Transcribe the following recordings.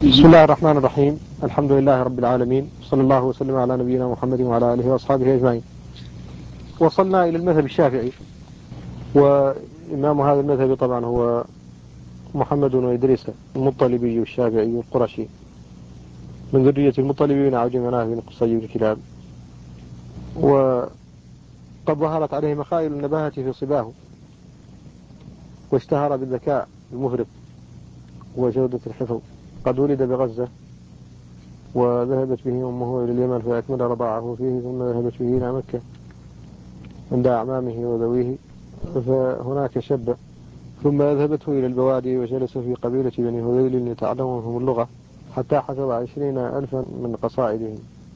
بسم الله الرحمن الرحيم. الحمد لله رب العالمين، صلى الله وسلم على نبينا محمد وعلى آله وأصحابه أجمعين. وصلنا إلى المذهب الشافعي، وإمام هذا المذهب طبعا هو محمد بن إدريس المطلبي الشافعي القرشي من ذرية المطلبي بن عبد مناف بن قصي بن كلاب، وقد ظهرت عليه مخايل النباهة في صباه، واشتهر بالذكاء المفرط وجودة الحفظ. قد ولد بغزة، وذهبت به أمه إلى اليمن فأكمل رضاعه فيه، ثم ذهبت به إلى مكة عند أعمامه وذويه، فهناك شب، ثم ذهبته إلى البوادي وجلس في قبيلة بني هذيل ليتعلمهم اللغة حتى حفظ 20,000 من قصائدهم،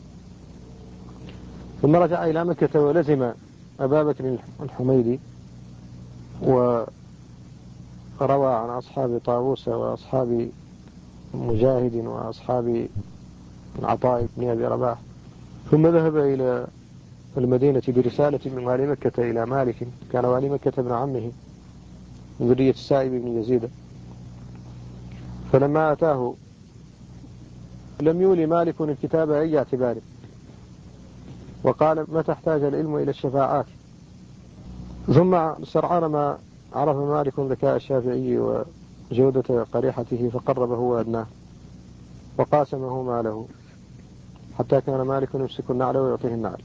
ثم رجع إلى مكة ولزم أبا بكر الحميدي، وروى عن أصحاب طاووس وأصحاب مجاهد وأصحاب عطاء بن أبي رباح، ثم ذهب إلى المدينة برسالة من والي مكة إلى مالك، كان والي مكة ابن عمه من ذرية السائب بن يزيد. فلما أتاه لم يولي مالك الكتاب أي اعتبار، وقال: متى احتاج العلم إلى الشفاعات؟ ثم سرعان ما عرف مالك ذكاء الشافعي وجودة قريحته فقربه وأدناه وقاسمه ماله، حتى كان مالك يمسك النعل ويعطيه النعل،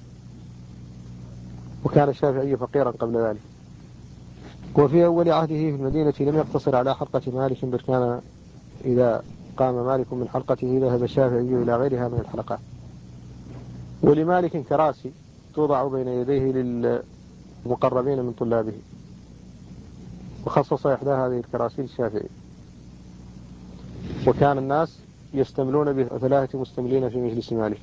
وكان الشافعي فقيرا قبل ذلك. وفي أول عهده في المدينة لم يقتصر على حلقة مالك، بل كان إذا قام مالك من حلقته ذهب الشافعي إلى غيرها من الحلقات. ولمالك كراسي توضع بين يديه للمقربين من طلابه، وخصص إحدى هذه الكراسي للشافعي، وكان الناس يستملون بثلاثة مستملين في مجلس مالك،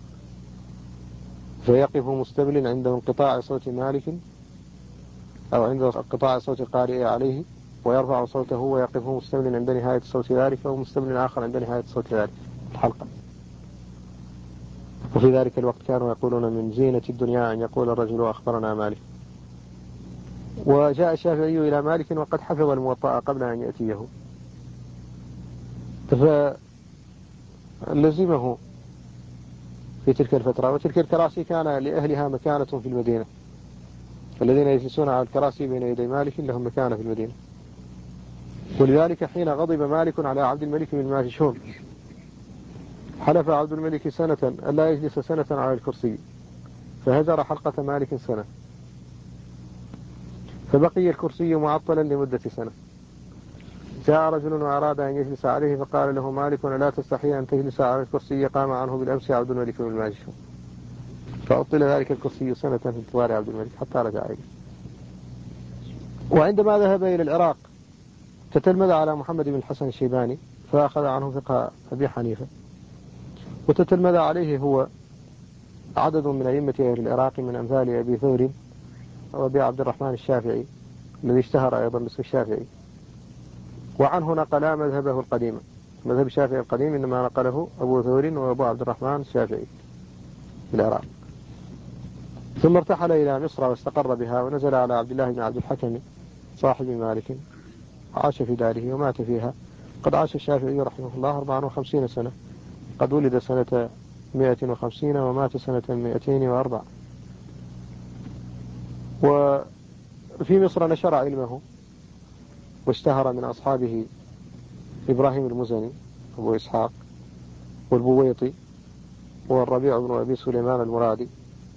فيقف مستمل عند انقطاع صوت مالك أو عند انقطاع صوت القارئ عليه، ويرفع صوته ويقف مستمل عند نهاية صوت ذلك، ومستمل آخر عند نهاية صوت ذلك الحلقة. وفي ذلك الوقت كانوا يقولون: من زينة الدنيا أن يقول الرجل أخبرنا مالك. وجاء الشافعي إلى مالك وقد حفظ الموطأ قبل أن يأتيه، فلزمه في تلك الفترة. وتلك الكراسي كان لأهلها مكانة في المدينة، الذين يجلسون على الكراسي بين يدي مالك لهم مكانة في المدينة. ولذلك حين غضب مالك على عبد الملك بن ماجشون حلف عبد الملك سنة ألا يجلس سنة على الكرسي، فهجر حلقة مالك سنة، فبقي الكرسي معطلا لمدة سنة. جاء رجل وأراد أن يجلس عليه، فقال له مالك: لا تستحي أن تجلس على الكرسي قام عنه بالأمس عبد الملك بن ماجشون. فأطل ذلك الكرسي سنة في انتظار عبد الملك حتى رجع إليه. وعندما ذهب إلى العراق تتلمذ على محمد بن الحسن الشيباني، فأخذ عنه فقه أبي حنيفة، وتتلمذ عليه هو عدد من أئمة أهل العراق من أمثال أبي ثور وأبي عبد الرحمن الشافعي الذي اشتهر أيضا باسم الشافعي. وعنه نقلا مذهبه القديم، مذهب الشافعي القديم إنما نقله أبو ثور وأبو عبد الرحمن الشافعي في العراق. ثم ارتحل إلى مصر واستقر بها، ونزل على عبد الله بن عبد الحكم صاحب مالك، عاش في داره ومات فيها. قد عاش الشافعي رحمه الله 54 سنة، قد ولد سنة 150 ومات سنة 204. وفي مصر نشر علمه واشتهر من أصحابه إبراهيم المزني أبو إسحاق، والبويطي، والربيع بن أبي سليمان المرادي،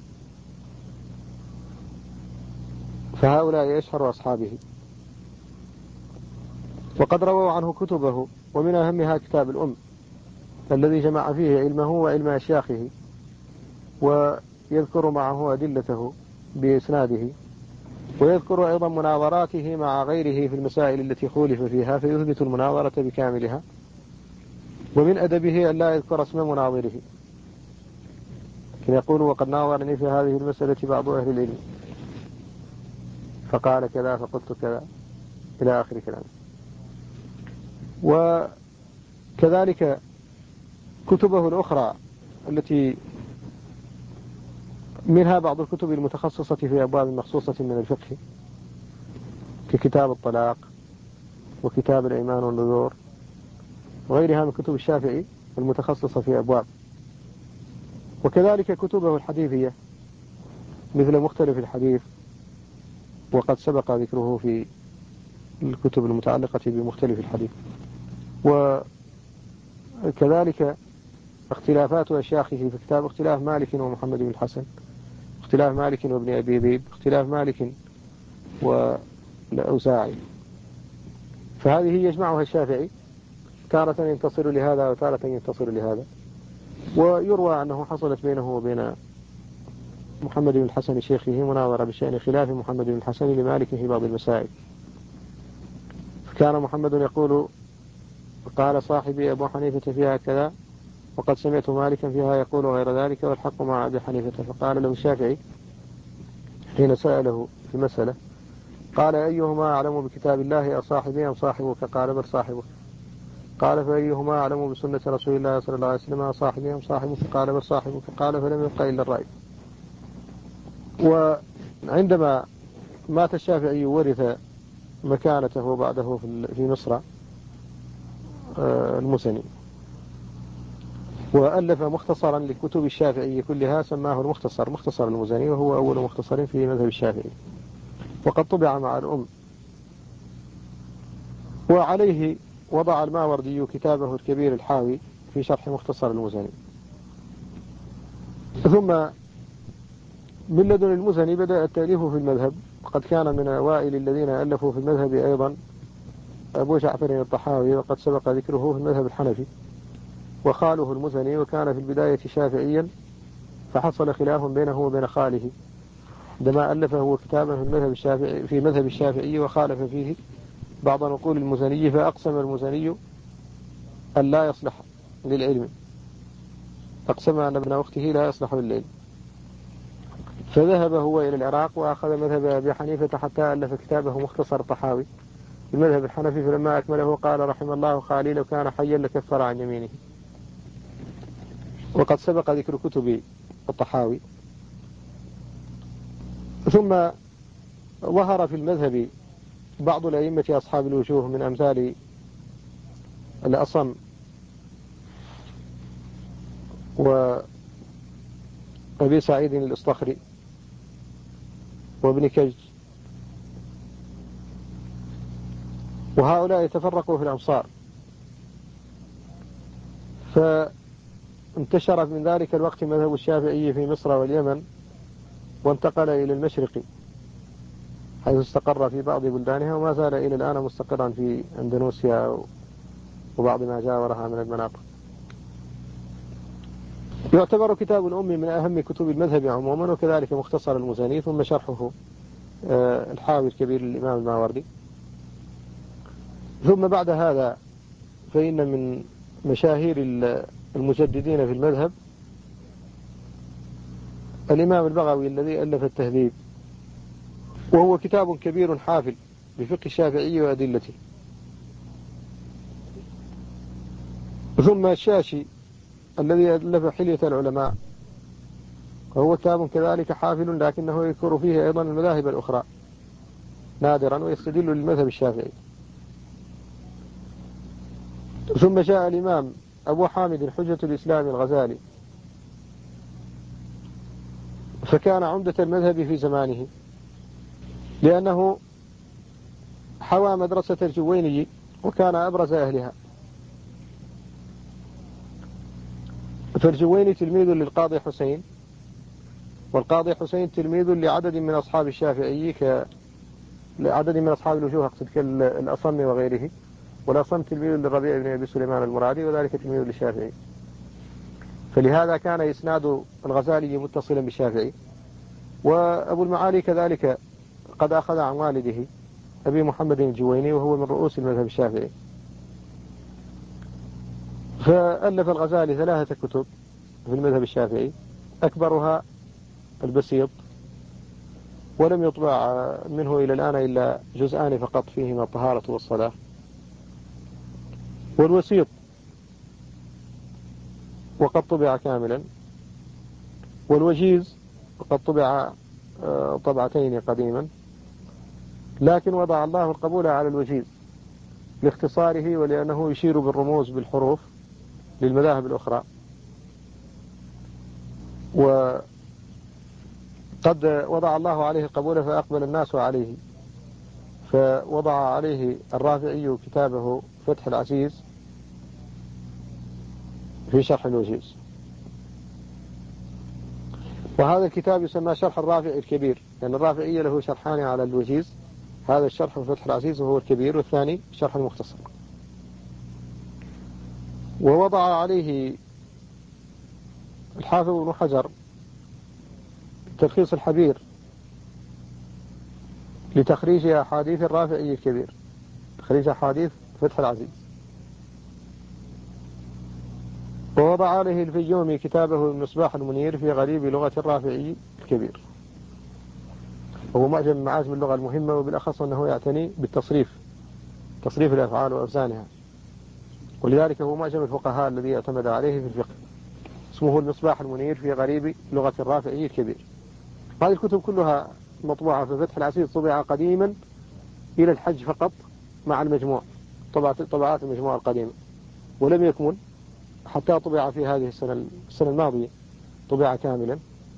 فهؤلاء أشهر أصحابه. وقد رووا عنه كتبه، ومن أهمها كتاب الأم الذي جمع فيه علمه وعلم أشياخه، ويذكر معه أدلته بإسناده، ويذكر أيضا مناظراته مع غيره في المسائل التي خولف فيها، فيثبت المناظرة بكاملها. ومن أدبه أن لا يذكر اسم مناظره، يقول: وقد ناظرني في هذه المسألة بعض أهل العلم فقال كذا فقلت كذا إلى آخر كلام. وكذلك كتبه الأخرى التي منها بعض الكتب المتخصصة في أبواب مخصوصة من الفقه، ككتاب الطلاق وكتاب الأيمان والنذور وغيرها من كتب الشافعي المتخصصة في أبواب. وكذلك كتبه الحديثية مثل مختلف الحديث، وقد سبق ذكره في الكتب المتعلقة بمختلف الحديث. وكذلك اختلافات أشياخه في كتاب اختلاف مالك ومحمد بن الحسن، اختلاف مالك وابن أبي ذئب، اختلاف مالك والأوزاعي، فهذه يجمعها الشافعي، تارة ينتصر لهذا وتارة ينتصر لهذا. ويروى أنه حصلت بينه وبين محمد بن الحسن شيخه مناظرة بشأن خلاف محمد بن الحسن لمالك في بعض المسائل، فكان محمد يقول قال صاحبي أبو حنيفة فيها كذا، وقد سمعت مالكا فيها يقول غير ذلك، والحق مع أبي حنيفة. فقال له الشافعي حين سأله في مسألة، قال أيهما أعلم بكتاب الله أصاحبي أم صاحبك؟ قال بل صاحبك. قال فأيهما أعلم بسنة رسول الله صلى الله عليه وسلم أصاحبي أم صاحبك؟ قال بل صاحبك. قال فلم يبق إلا الرأي. وعندما مات الشافعي ورث مكانته بعده في مصر المزني، وألف مختصرا لكتب الشافعي كلها سماه المختصر، مختصر المزني، وهو أول مختصر في مذهب الشافعي، وقد طبع مع الأم. وعليه وضع الماوردي كتابه الكبير الحاوي في شرح مختصر المزني. ثم من لدن المزني بدأ التأليف في المذهب، وقد كان من أوائل الذين ألفوا في المذهب أيضا أبو جعفر الطحاوي، وقد سبق ذكره في المذهب الحنفي، وخاله المزني، وكان في البداية شافعيا، فحصل خلاف بينه وبين خاله عندما ألف هو كتابا في مذهب الشافعي وخالف فيه بعض نقول المزني، فأقسم المزني أن لا يصلح للعلم، أقسم أن ابن أخته لا يصلح للعلم، فذهب هو إلى العراق وأخذ مذهب أبي حنيفة حتى ألف كتابه مختصر طحاوي المذهب الحنفي، فلما أكمله قال رحم الله خالي لو كان حيا لكفر عن يمينه. وقد سبق ذكر كتب الطحاوي. ثم ظهر في المذهب بعض الأئمة أصحاب الوجوه من أمثال الأصم وأبي سعيد الإصطخري وابن كج، وهؤلاء تفرقوا في الأمصار، فانتشر من ذلك الوقت مذهب الشافعي في مصر واليمن، وانتقل إلى المشرق حيث استقر في بعض بلدانها، وما زال إلى الآن مستقرا في أندونيسيا وبعض ما جاورها من المناطق. يعتبر كتاب الأم من أهم كتب المذهب عموما، وكذلك مختصر المزني، ثم شرحه الحاوي الكبير للإمام الماوردي. ثم بعد هذا فإن من مشاهير المجددين في المذهب الإمام البغوي الذي ألف التهذيب، وهو كتاب كبير حافل بفقه الشافعي وأدلته. ثم الشاشي الذي ألف حلية العلماء، وهو كتاب كذلك حافل، لكنه يذكر فيه أيضا المذاهب الأخرى نادرا ويستدل للمذهب الشافعي. ثم جاء الإمام أبو حامد حجة الإسلام الغزالي، فكان عمدة المذهب في زمانه، لأنه حوى مدرسة الجويني وكان أبرز أهلها. فالجويني تلميذ للقاضي حسين، والقاضي حسين تلميذ لعدد من أصحاب الشافعي لعدد من أصحاب الوجوه، أقصد كالأصم وغيره، والأصم تلميذ للربيع بن أبي سليمان المرادي، وذلك تلميذ للشافعي، فلهذا كان إسناد الغزالي متصلا بالشافعي. وأبو المعالي كذلك قد أخذ عن والده أبي محمد الجويني، وهو من رؤوس المذهب الشافعي. فألف الغزالي 3 كتب في المذهب الشافعي، أكبرها البسيط، ولم يطبع منه إلى الآن إلا جزءان فقط فيهما الطهارة والصلاة، والوسيط وقد طبع كاملا، والوجيز وقد طبع طبعتين قديما، لكن وضع الله القبول على الوجيز، لاختصاره ولأنه يشير بالرموز بالحروف للمذاهب الأخرى. وقد وضع الله عليه القبول فأقبل الناس عليه، فوضع عليه الرافعي كتابه فتح العزيز في شرح الوجيز، وهذا الكتاب يسمى شرح الرافعي الكبير، لأن الرافعي له شرحان على الوجيز، هذا الشرح في فتح العزيز وهو الكبير، والثاني شرح المختصر. ووضع عليه الحافظ ابن حجر تلخيص الحبير لتخريج أحاديث الرافعي الكبير، تخريج أحاديث فتح العزيز. ووضع عليه الفيومي كتابه المصباح المنير في غريب لغة الرافعي الكبير، وهو معجم من معاجم اللغة المهمة، وبالأخص أنه يعتني بالتصريف، تصريف الأفعال وأوزانها، ولذلك هو معجم الفقهاء الذي اعتمد عليه في الفقه، اسمه المصباح المنير في غريب لغة الرافعي الكبير. هذه الكتب كلها مطبوعة في فتح العزيز، طبع قديما إلى الحج فقط مع المجموع، طبعات المجموعة القديمة، ولم يكمل حتى طبع في هذه السنة الماضية، طبع كاملا.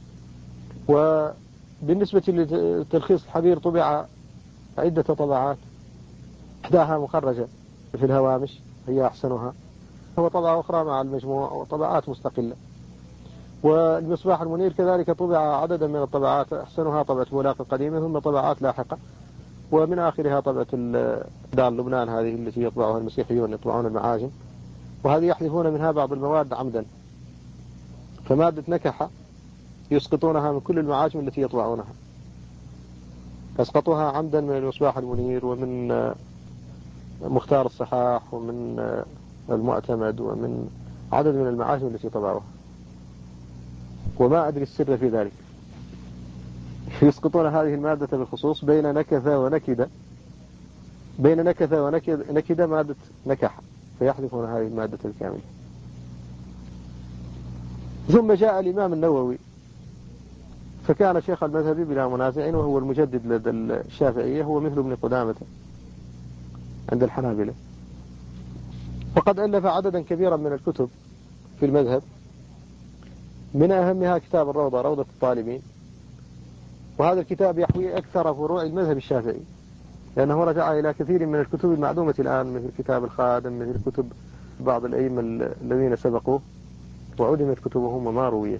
وبالنسبة لتلخيص الحبير طبع عدة طبعات، إحداها مخرجة في الهوامش هي أحسنها، وطبعة أخرى مع المجموع، وطبعات مستقلة. والمصباح المنير كذلك طبع عددا من الطبعات، أحسنها طبعة بولاق القديمة، ثم طبعات لاحقة، ومن آخرها طبعة دار لبنان هذه التي يطبعها المسيحيون، يطبعون المعاجم، وهذه يحذفون منها بعض المواد عمدا، فمادة نكحة يسقطونها من كل المعاجم التي يطبعونها، أسقطوها عمدا من المصباح المنير ومن مختار الصحاح ومن المعتمد ومن عدد من المعاجم التي طبعوها، وما أدري السر في ذلك. يسقطون هذه المادة بالخصوص بين نكثة ونكدة، بين نكثة ونكدة مادة نكحة، فيحذفون هذه المادة الكاملة. ثم جاء الإمام النووي، فكان شيخ المذهب بلا منازع، وهو المجدد لدى الشافعية، هو مثل ابن قدامة عند الحنابلة، وقد ألف عددا كبيرا من الكتب في المذهب، من أهمها كتاب الروضة، روضة الطالبين، وهذا الكتاب يحوي أكثر فروع المذهب الشافعي، لأنه رجع إلى كثير من الكتب المعدومة الآن، مثل كتاب الخادم، مثل كتب بعض الأئمة الذين سبقوه وعدمت كتبهم وما رويت.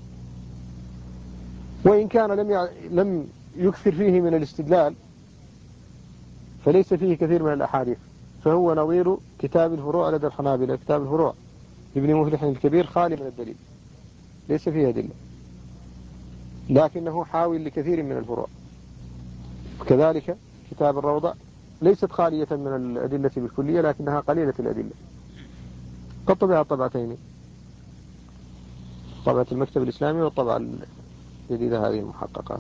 وإن كان لم يكثر فيه من الاستدلال، فليس فيه كثير من الأحاديث، فهو نظير كتاب الفروع لدى الحنابلة. كتاب الفروع لابن مفلح الكبير خالي من الدليل، ليس فيه أدلة، لكنه حاوي لكثير من الفروع. وكذلك كتاب الروضة ليست خالية من الأدلة بالكلية، لكنها قليلة الأدلة. قد طبع طبعتين، طبعة المكتب الإسلامي والطبعة الجديدة هذه المحققة.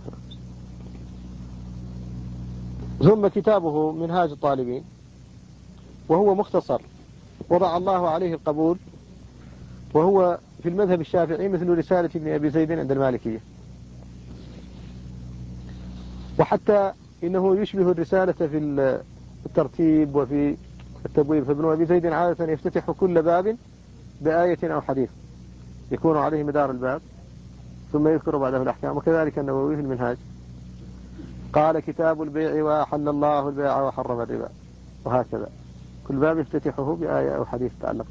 ثم كتابه منهاج الطالبين، وهو مختصر وضع الله عليه القبول، وهو في المذهب الشافعي مثل رسالة ابن أبي زيد عند المالكية، وحتى إنه يشبه الرسالة في الترتيب وفي التبويب. فابن أبي زيد عادة يفتتح كل باب بآية أو حديث يكون عليه مدار الباب، ثم يذكر بعده الأحكام. وكذلك النووي في المنهاج قال كتاب البيع وأحل الله البيع وحرم الربا، وهكذا كل باب يفتتحه بآية أو حديث تعلق.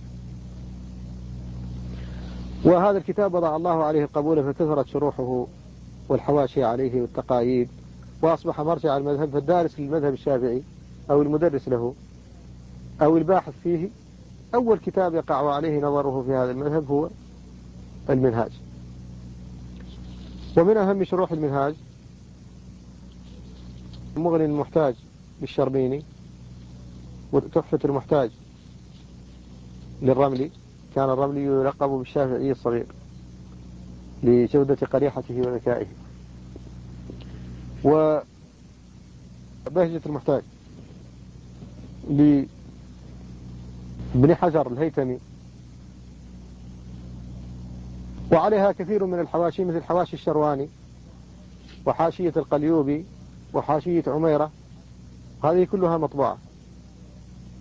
وهذا الكتاب وضع الله عليه القبول، فكثرت شروحه والحواشي عليه والتقاييد، وأصبح مرجع المذهب. فالدارس للمذهب الشافعي أو المدرس له أو الباحث فيه، أول كتاب يقع عليه نظره في هذا المذهب هو المنهاج. ومن أهم شروح المنهاج مغني المحتاج للشربيني، وتحفة المحتاج للرملي. كان الرملي يلقب بالشافعي الصغير لجودة قريحته وذكائه. وبهجة المحتاج لابن حجر الهيثمي، وعليها كثير من الحواشي مثل حواشي الشرواني وحاشية القليوبي وحاشية عميرة، هذه كلها مطبوعة.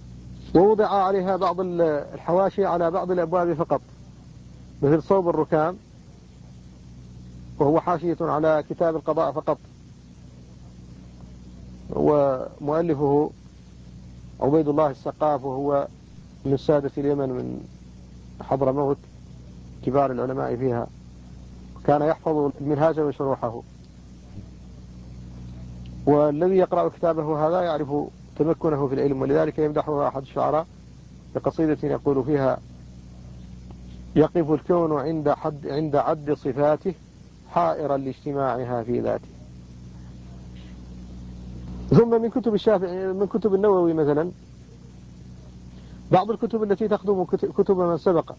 ووضع عليها بعض الحواشي على بعض الأبواب فقط، مثل صوب الركام، وهو حاشية على كتاب القضاء فقط، ومؤلفه عبيد الله السقاف، وهو من السادة اليمن من حضرموت، كبار العلماء فيها، كان يحفظ المنهاج وشروحه. والذي يقرأ كتابه هذا يعرف تمكنه في العلم، ولذلك يمدحه أحد الشعراء بقصيدة يقول فيها: يقف الكون عند عد صفاته حائرا لاجتماعها في ذاته. ثم من كتب الشافعي، من كتب النووي مثلا، بعض الكتب التي تخدم كتب من سبق،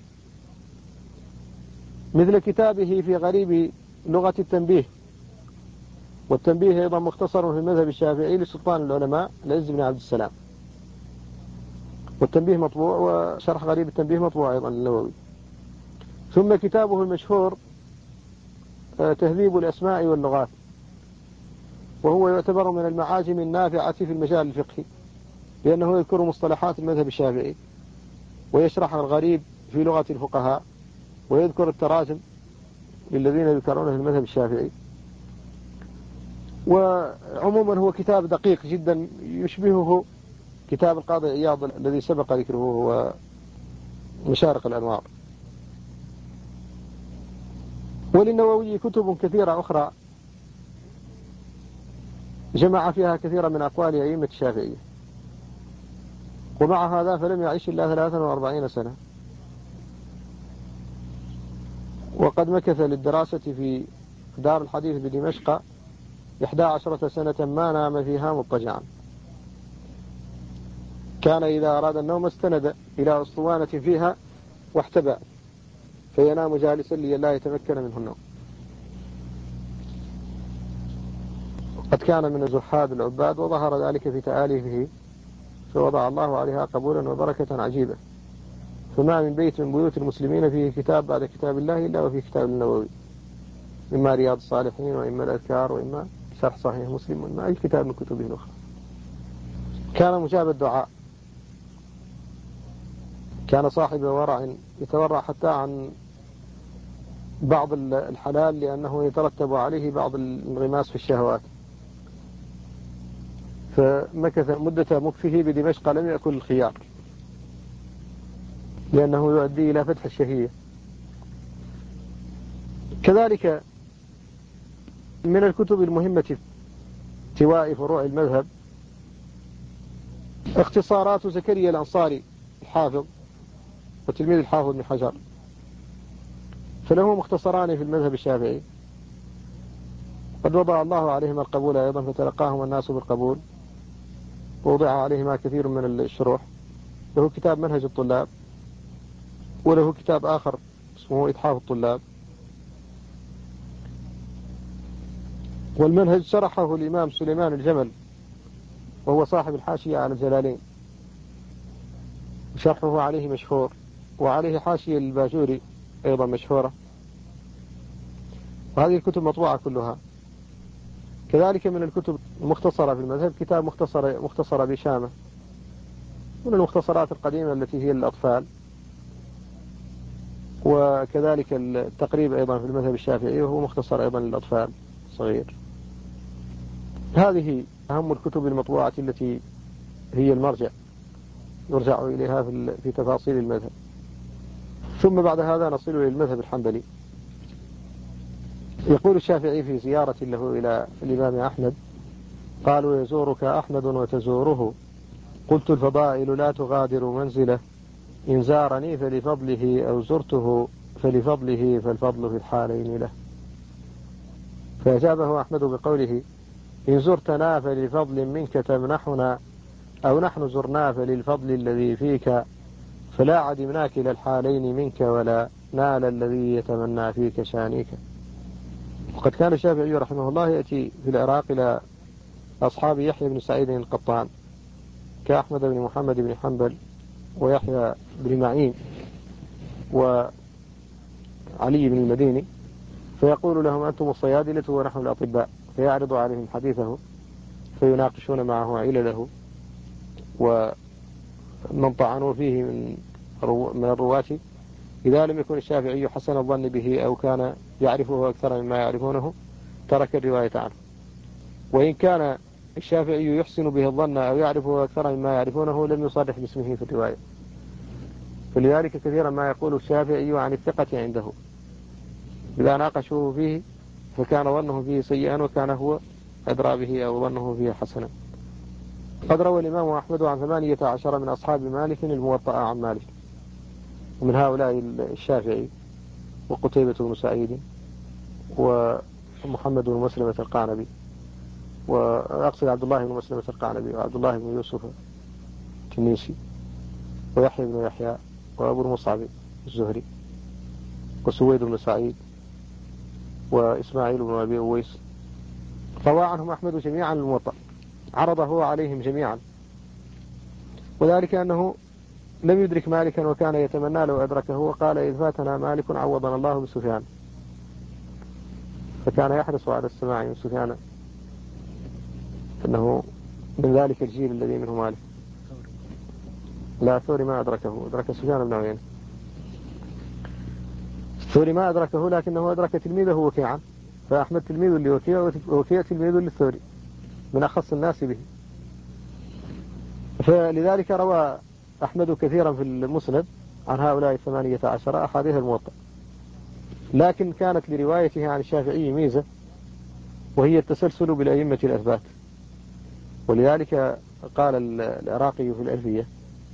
مثل كتابه في غريب لغة التنبيه، والتنبيه أيضا مختصر في المذهب الشافعي لسلطان العلماء العز بن عبد السلام، والتنبيه مطبوع، وشرح غريب التنبيه مطبوع أيضا للنووي. ثم كتابه المشهور تهذيب الأسماء واللغات، وهو يعتبر من المعاجم النافعة في المجال الفقهي، لأنه يذكر مصطلحات المذهب الشافعي، ويشرح الغريب في لغة الفقهاء، ويذكر التراجم للذين يذكرونه في المذهب الشافعي. وعموما هو كتاب دقيق جدا، يشبهه كتاب القاضي عياض الذي سبق ذكره، هو مشارق الأنوار. وللنووي كتب كثيرة أخرى جمع فيها كثيرا من أقوال أئمة الشافعية، ومع هذا فلم يعيش إلا 43 سنة، وقد مكث للدراسة في دار الحديث بدمشق 11 سنة ما نام فيها مضطجعا. كان إذا أراد النوم استند إلى أسطوانة فيها واحتبى، فينام جالسا لئلا يتمكن منه النوم. قد كان من الزهاد العباد، وظهر ذلك في تآليفه، فوضع الله عليها قبولا وبركة عجيبة. فما من بيت من بيوت المسلمين فيه كتاب بعد كتاب الله إلا وفيه كتاب النووي، إما رياض الصالحين، وإما الأذكار، وإما شرح صحيح مسلم، وإما أي كتاب من كتبه الأخرى. كان مجاب الدعاء، كان صاحب ورع يتورع حتى عن بعض الحلال، لأنه يترتب عليه بعض الانغماس في الشهوات. فمكث مدة مكفه بدمشق لم يأكل الخيار، لأنه يؤدي إلى فتح الشهية. كذلك من الكتب المهمة في استواء فروع المذهب اختصارات زكريا الأنصاري الحافظ، وتلميذ الحافظ بن حجر، فله مختصران في المذهب الشافعي، قد وضع الله عليهما القبول أيضا، فتلقاهما الناس بالقبول، ووضع عليهما كثير من الشروح. له كتاب منهج الطلاب، وله كتاب آخر اسمه إتحاف الطلاب. والمنهج شرحه الإمام سليمان الجمل، وهو صاحب الحاشية على الجلالين، شرحه عليه مشهور، وعليه حاشية الباجوري أيضا مشهورة، وهذه الكتب مطبوعة كلها. كذلك من الكتب المختصرة في المذهب كتاب مختصر بشامة، من المختصرات القديمة التي هي الأطفال، وكذلك التقريب أيضا في المذهب الشافعي، وهو مختصر أيضا للأطفال صغير. هذه أهم الكتب المطبوعة التي هي المرجع يرجع إليها في تفاصيل المذهب. ثم بعد هذا نصل إلى المذهب الحنبلي. يقول الشافعي في زيارة له إلى الإمام أحمد: قالوا يزورك أحمد وتزوره، قلت الفضائل لا تغادر منزله، إن زارني فلفضله أو زرته فلفضله، فالفضل في الحالين له. فأجابه أحمد بقوله: إن زرتنا فلفضل منك تمنحنا، أو نحن زرنا فللفضل الذي فيك، فلا عدمنا كلا الحالين منك، ولا نال الذي يتمنى فيك شانيك. وقد كان الشافعي رحمه الله يأتي في العراق إلى أصحاب يحيى بن سعيد القطان، كأحمد بن محمد بن حنبل، ويحيى بن معين، وعلي بن المديني، فيقول لهم: أنتم الصيادلة ونحن الأطباء، فيعرض عليهم حديثه، فيناقشون معه علله من طعنوا فيه من الرواة إذا لم يكن الشافعي حسن الظن به أو كان يعرفه أكثر مما يعرفونه ترك الرواية عنه، وإن كان الشافعي يحسن به الظن أو يعرفه أكثر مما يعرفونه لم يصرح باسمه في الرواية. فلذلك كثيرا ما يقول الشافعي عن الثقة عنده إذا ناقشوه فيه فكان ظنه فيه سيئا وكان هو أدرى به أو ظنه فيه حسنا. قد روى الإمام أحمد عن 18 من أصحاب مالك الموطأ عن مالك، ومن هؤلاء الشافعي وقتيبة بن سعيد ومحمد بن مسلمة القعنبي، وأقصد عبد الله بن مسلمة القعنبي وعبد الله بن يوسف التنيسي ويحيى بن يحيى وأبو المصعب الزهري وسويد بن سعيد وإسماعيل بن أبي أويس. روى عنهم أحمد جميعا الموطأ، عرضه عليهم جميعا، وذلك أنه لم يدرك مالكا وكان يتمنى لو أدركه، وقال إذ فاتنا مالك عوضنا الله بسفيان، فكان يحرص على السماع من سفيان أنه من ذلك الجيل الذي منه مالك. لا، الثوري ما أدركه، أدرك سفيان بن عيينة. الثوري ما أدركه لكنه أدرك تلميذه وكيعا، فأحمد تلميذ لوكيع ووكيع تلميذ للثوري من أخص الناس به، فلذلك روى أحمد كثيرا في المسند عن هؤلاء 18 أحاديث الموطأ، لكن كانت لروايته عن الشافعي ميزة وهي التسلسل بالأئمة الأثبات. ولذلك قال العراقي في الألفية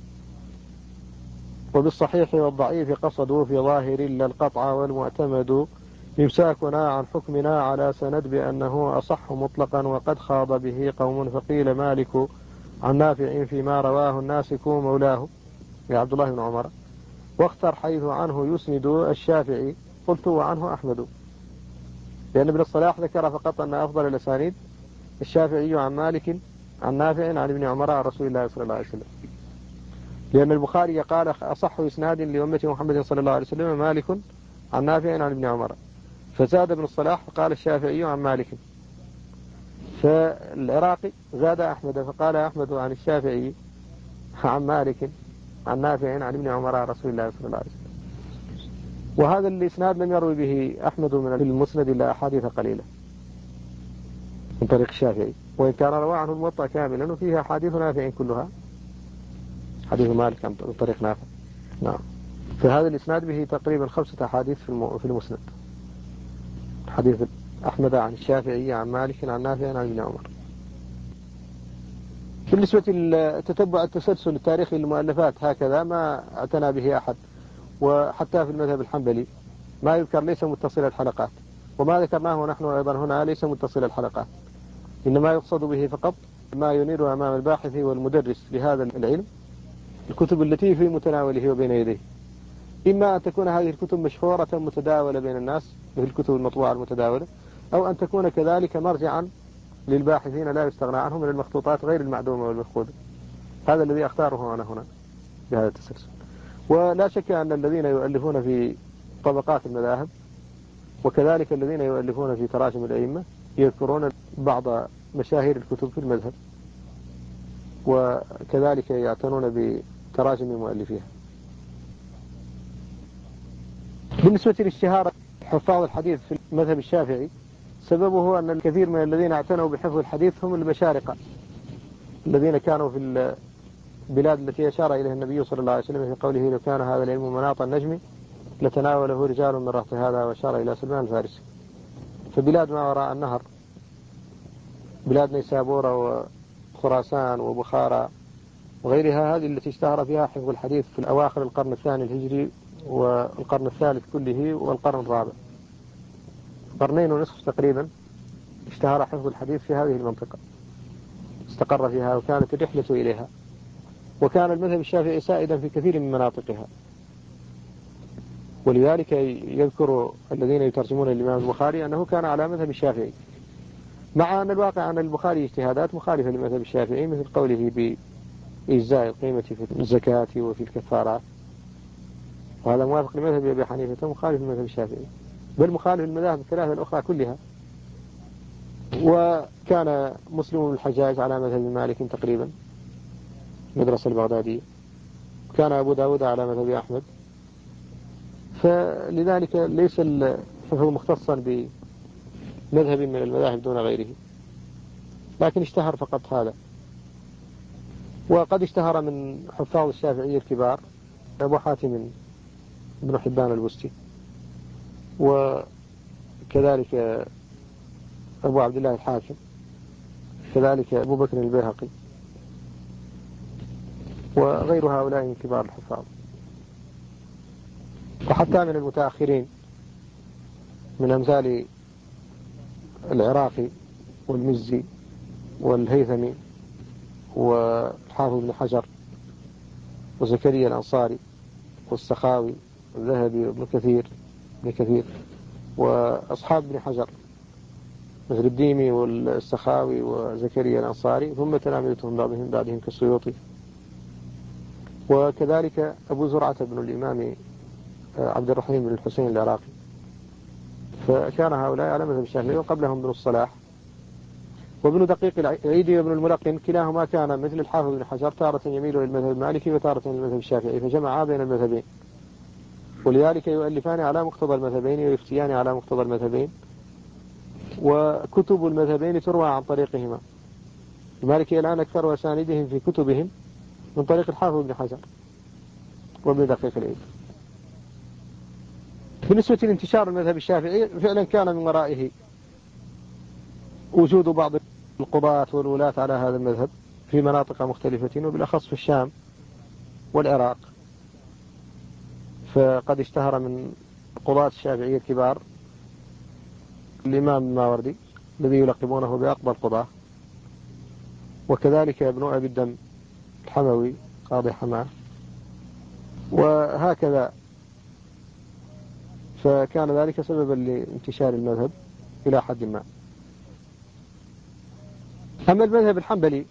وبالصحيح والضعيف قصدوا في ظاهر إلا القطع والمعتمد إمساكنا عن حكمنا على سند بأنه أصح مطلقا وقد خاض به قوم فقيل مالك عن نافع فيما رواه الناسك مولاه يا عبد الله بن عمر واختر حيث عنه يسند الشافعي قلت وعنه أحمد، لأن ابن الصلاح ذكر فقط أن أفضل الأسانيد الشافعي عن مالك عن نافع عن ابن عمر عن رسول الله صلى الله عليه وسلم، لأن البخاري قال أصح إسناد لأمة محمد صلى الله عليه وسلم مالك عن نافع عن ابن عمر، فزاد ابن الصلاح فقال الشافعي عن مالك، فالعراقي زاد أحمد فقال أحمد عن الشافعي عن مالك عن نافع عن ابن عمر عن رسول الله صلى الله عليه وسلم. وهذا الإسناد لم يروي به أحمد من المسند إلا أحاديث قليلة من طريق الشافعي، وإن كان روى عنه الموطأ كاملا وفيها أحاديث نافع كلها، حديث مالك عن طريق نافع. نعم، فهذا الإسناد به تقريبا 5 أحاديث في المسند، حديث أحمد عن الشافعي عن مالك عن نافع عن ابن عمر. بالنسبة لتتبع التسلسل التاريخي للمؤلفات هكذا ما اعتنى به أحد، وحتى في المذهب الحنبلي ما يذكر ليس متصل الحلقات، وما ذكرناه نحن أيضا هنا ليس متصل الحلقات، إنما يقصد به فقط ما ينير أمام الباحث والمدرس لهذا العلم الكتب التي في متناوله وبين يديه، إما أن تكون هذه الكتب مشهورة متداولة بين الناس مثل الكتب المطبوعة المتداولة، أو أن تكون كذلك مرجعا للباحثين لا يستغنى عنه من المخطوطات غير المعدومة والمفقودة. هذا الذي أختاره أنا هنا بهذا التسلسل. ولا شك أن الذين يؤلفون في طبقات المذاهب وكذلك الذين يؤلفون في تراجم الأئمة يذكرون بعض مشاهير الكتب في المذهب، وكذلك يعتنون بتراجم مؤلفيها. بالنسبة لاشتهار حفاظ الحديث في المذهب الشافعي سببه أن الكثير من الذين اعتنوا بحفظ الحديث هم المشارقة الذين كانوا في البلاد التي أشار إليها النبي صلى الله عليه وسلم في قوله لو كان هذا العلم مناط النجم لتناوله رجال من رهط هذا، وأشار إلى سلمان الفارسي. فبلاد ما وراء النهر، بلاد نيسابورة وخراسان وبخارى وغيرها، هذه التي اشتهر فيها حفظ الحديث في أواخر القرن الثاني الهجري والقرن الثالث كله والقرن الرابع، 2.5 قرن تقريبا اشتهر حفظ الحديث في هذه المنطقة، استقر فيها وكانت الرحلة إليها، وكان المذهب الشافعي سائدا في كثير من مناطقها. ولذلك يذكر الذين يترجمون الإمام البخاري أنه كان على مذهب الشافعي، مع أن الواقع أن البخاري اجتهادات مخالفة لمذهب الشافعي مثل قوله بإجزاء القيمة في الزكاة وفي الكفارات، وهذا موافق لمذهب أبي حنيفة مخالف لمذهب الشافعي، بل مخالف للمذاهب الثلاثة الأخرى كلها. وكان مسلم بن الحجاج على مذهب مالك تقريبا، مدرسة البغدادية، وكان أبو داود على مذهب أحمد، فلذلك ليس الحفظ مختصا بمذهب من المذاهب دون غيره، لكن اشتهر فقط هذا. وقد اشتهر من حفاظ الشافعية الكبار أبو حاتم بن حبان البستي، وكذلك أبو عبد الله الحاكم، كذلك أبو بكر البيهقي، وغير هؤلاء من كبار الحفاظ. وحتى من المتأخرين من أمثال العراقي والمزي والهيثمي والحافظ بن حجر وزكريا الأنصاري والسخاوي والذهبي وابن كثير وأصحاب ابن حجر مثل الديمي والسخاوي وزكريا الأنصاري، ثم تلامذتهم بعدهم كالسيوطي، وكذلك أبو زرعة بن الإمام عبد الرحيم بن الحسين العراقي. فكان هؤلاء على مذهب الشافعي، وقبلهم ابن الصلاح وابن دقيق العيدي وابن الملقن، كلاهما كان مثل الحافظ بن حجر تارة يميل إلى المذهب المالكي وتارة إلى المذهب الشافعي، فجمعا بين المذهبين، ولذلك يؤلفان على مقتضى المذهبين ويفتيان على مقتضى المذهبين، وكتب المذهبين تروى عن طريقهما. المالكي الآن أكثر أسانيدهم في كتبهم من طريق الحافظ بن حجر وابن دقيق العيد. بالنسبة لانتشار المذهب الشافعي، فعلا كان من ورائه وجود بعض القضاة والولاة على هذا المذهب في مناطق مختلفة، وبالأخص في الشام والعراق. فقد اشتهر من قضاة الشافعية الكبار الإمام الماوردي الذي يلقبونه بأقضى القضاة، وكذلك ابن أبي الدم الحموي قاضي حماه، وهكذا. فكان ذلك سببا لانتشار المذهب إلى حد ما. أما المذهب الحنبلي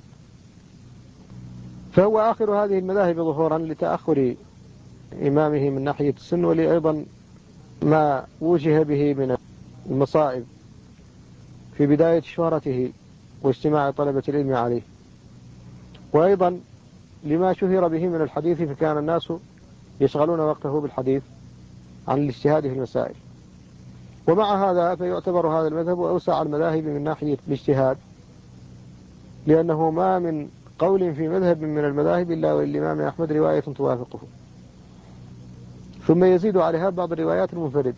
فهو آخر هذه المذاهب ظهورا لتأخر إمامه من ناحية السن، ولأيضا ما وجه به من المصائب في بداية شهرته واجتماع طلبة العلم عليه، وأيضا لما شهر به من الحديث، فكان الناس يشغلون وقته بالحديث عن الاجتهاد في المسائل. ومع هذا فيعتبر هذا المذهب أوسع المذاهب من ناحية الاجتهاد، لأنه ما من قول في مذهب من المذاهب إلا والإمام أحمد رواية توافقه، ثم يزيد عليها بعض الروايات المنفرد.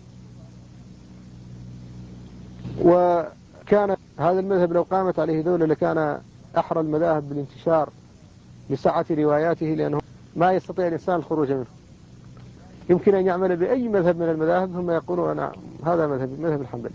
وكان هذا المذهب لو قامت عليه دولة لكان أحرى المذاهب بالانتشار لسعة رواياته، لأنه ما يستطيع الإنسان الخروج منه. يمكن أن يعمل بأي مذهب من المذاهب ثم يقول أنا هذا مذهب الحنبلي.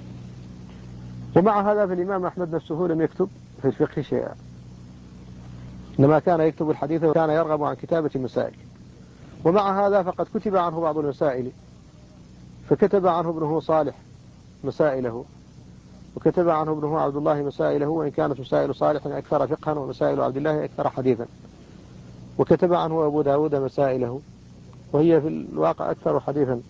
ومع هذا فالإمام أحمد نفسه لم يكتب في الفقه شيئا، إنما كان يكتب الحديث وكان يرغب عن كتابة المسائل. ومع هذا فقد كتب عنه بعض المسائل، فكتب عنه ابنه صالح مسائله، وكتب عنه ابنه عبد الله مسائله، وإن كانت مسائل صالح أكثر فقها ومسائل عبد الله أكثر حديثا. وكتب عنه أبو داود مسائله، وهي في الواقع أكثر حديثا.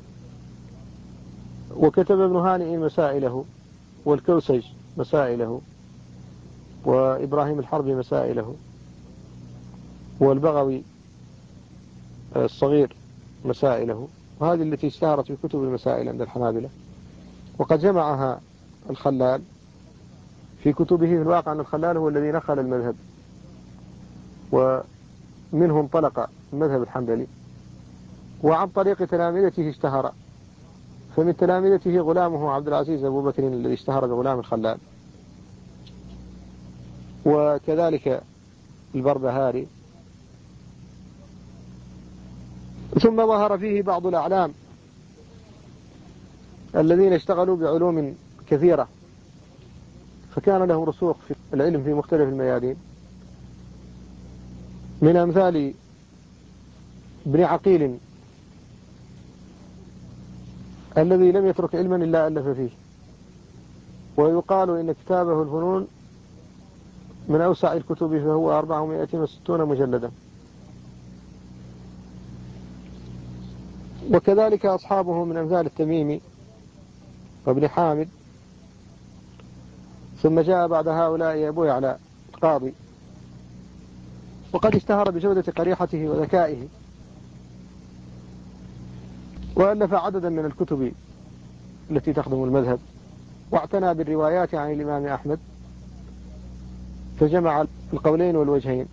وكتب ابن هانئ مسائله، والكوسج مسائله، وإبراهيم الحربي مسائله، والبغوي الصغير مسائله، وهذه التي اشتهرت في كتب المسائل عند الحنابلة. وقد جمعها الخلال في كتبه. في الواقع أن الخلال هو الذي نقل المذهب، ومنه انطلق المذهب الحنبلي، وعن طريق تلامذته اشتهر. فمن تلامذته غلامه عبد العزيز أبو بكر الذي اشتهر بغلام الخلال، وكذلك البربهاري. ثم ظهر فيه بعض الأعلام الذين اشتغلوا بعلوم كثيرة، فكان له رسوخ في العلم في مختلف الميادين، من أمثال ابن عقيل الذي لم يترك علما إلا ألف فيه، ويقال إن كتابه الفنون من أوسع الكتب، فهو 460 مجلدا. وكذلك أصحابه من أمثال التميمي وابن حامد. ثم جاء بعد هؤلاء أبو يعلى القاضي، وقد اشتهر بجودة قريحته وذكائه، وألف عددا من الكتب التي تخدم المذهب، واعتنى بالروايات عن الإمام أحمد، فجمع القولين والوجهين،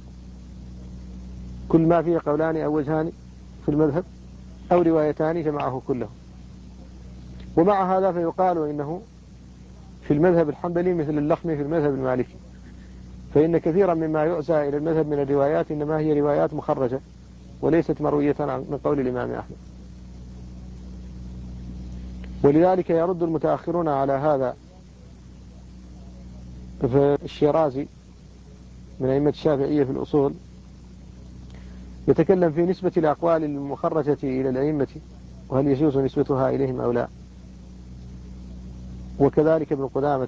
كل ما فيه قولان أو وجهان في المذهب أو روايتان جمعه كله. ومع هذا فيقال إنه في المذهب الحنبلي مثل اللخمي في المذهب المالكي، فإن كثيرا مما يعزى إلى المذهب من الروايات إنما هي روايات مخرجة وليست مروية من قول الإمام أحمد. ولذلك يرد المتأخرون على هذا، فالشيرازي من أئمة الشافعية في الأصول يتكلم في نسبة الأقوال المخرجة إلى الأئمة وهل يجوز نسبتها إليهم أو لا، وكذلك ابن قدامة.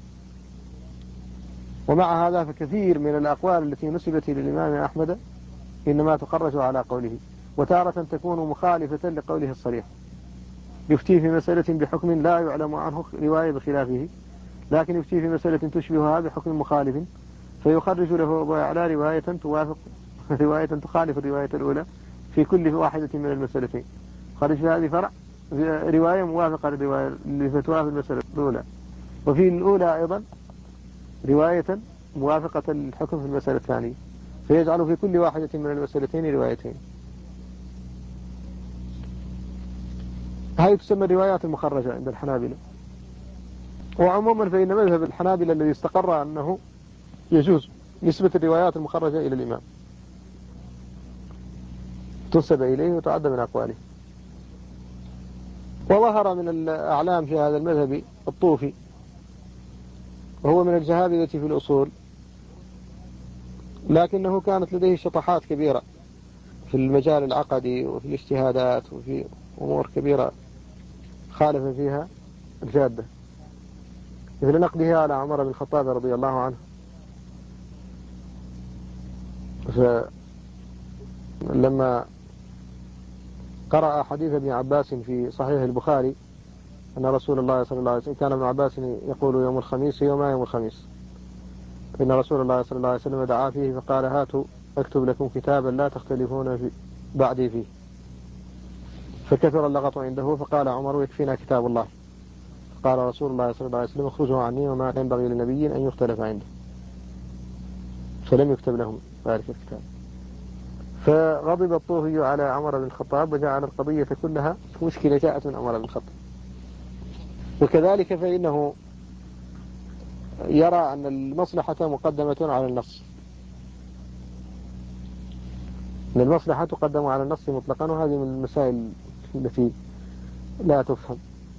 ومع هذا فكثير من الأقوال التي نسبت إلى الإمام أحمد إنما تخرج على قوله، وتارة تكون مخالفة لقوله الصريح، يفتي في مسألة بحكم لا يعلم عنه رواية بخلافه، لكن يفتي في مسألة تشبهها بحكم مخالف، فيخرج له أبو يعلى رواية توافق رواية تخالف الرواية الأولى في كل واحدة من المسألتين، خرج في هذه فرع رواية موافقة للرواية لفتوى في المسألة الأولى، وفي الأولى أيضا رواية موافقة للحكم في المسألة الثانية، فيجعل في كل واحدة من المسألتين روايتين. هذه تسمى الروايات المخرجة عند الحنابلة. وعموما فإن مذهب الحنابلة الذي استقر أنه يجوز نسبة الروايات المخرجة إلى الإمام، تنسب إليه وتعد من أقواله. وظهر من الأعلام في هذا المذهب الطوفي، وهو من الجهابذة في الأصول، لكنه كانت لديه شطحات كبيرة في المجال العقدي وفي الاجتهادات وفي أمور كبيرة خالف فيها الجادة، مثل نقده على عمر بن الخطاب رضي الله عنه. فلما قرأ حديث ابن عباس في صحيح البخاري أن رسول الله صلى الله عليه وسلم كان ابن عباس يقول يوم الخميس يوم الخميس، إن رسول الله صلى الله عليه وسلم دعا فيه فقال هاتوا أكتب لكم كتابا لا تختلفون بعدي فيه، فكثر اللغط عنده، فقال عمر يكفينا كتاب الله، قال رسول الله صلى الله عليه وسلم اخرجوا عني وما ينبغي لنبي أن يختلف عنده، فلم يكتب لهم ذلك الكتاب. فغضب الطوفي على عمر بن الخطاب وجعل القضية كلها مشكلة جاءت من عمر بن الخطاب. وكذلك فإنه يرى أن المصلحة مقدمة على النص، أن المصلحة تقدم على النص مطلقا، وهذه من المسائل التي لا تفهم.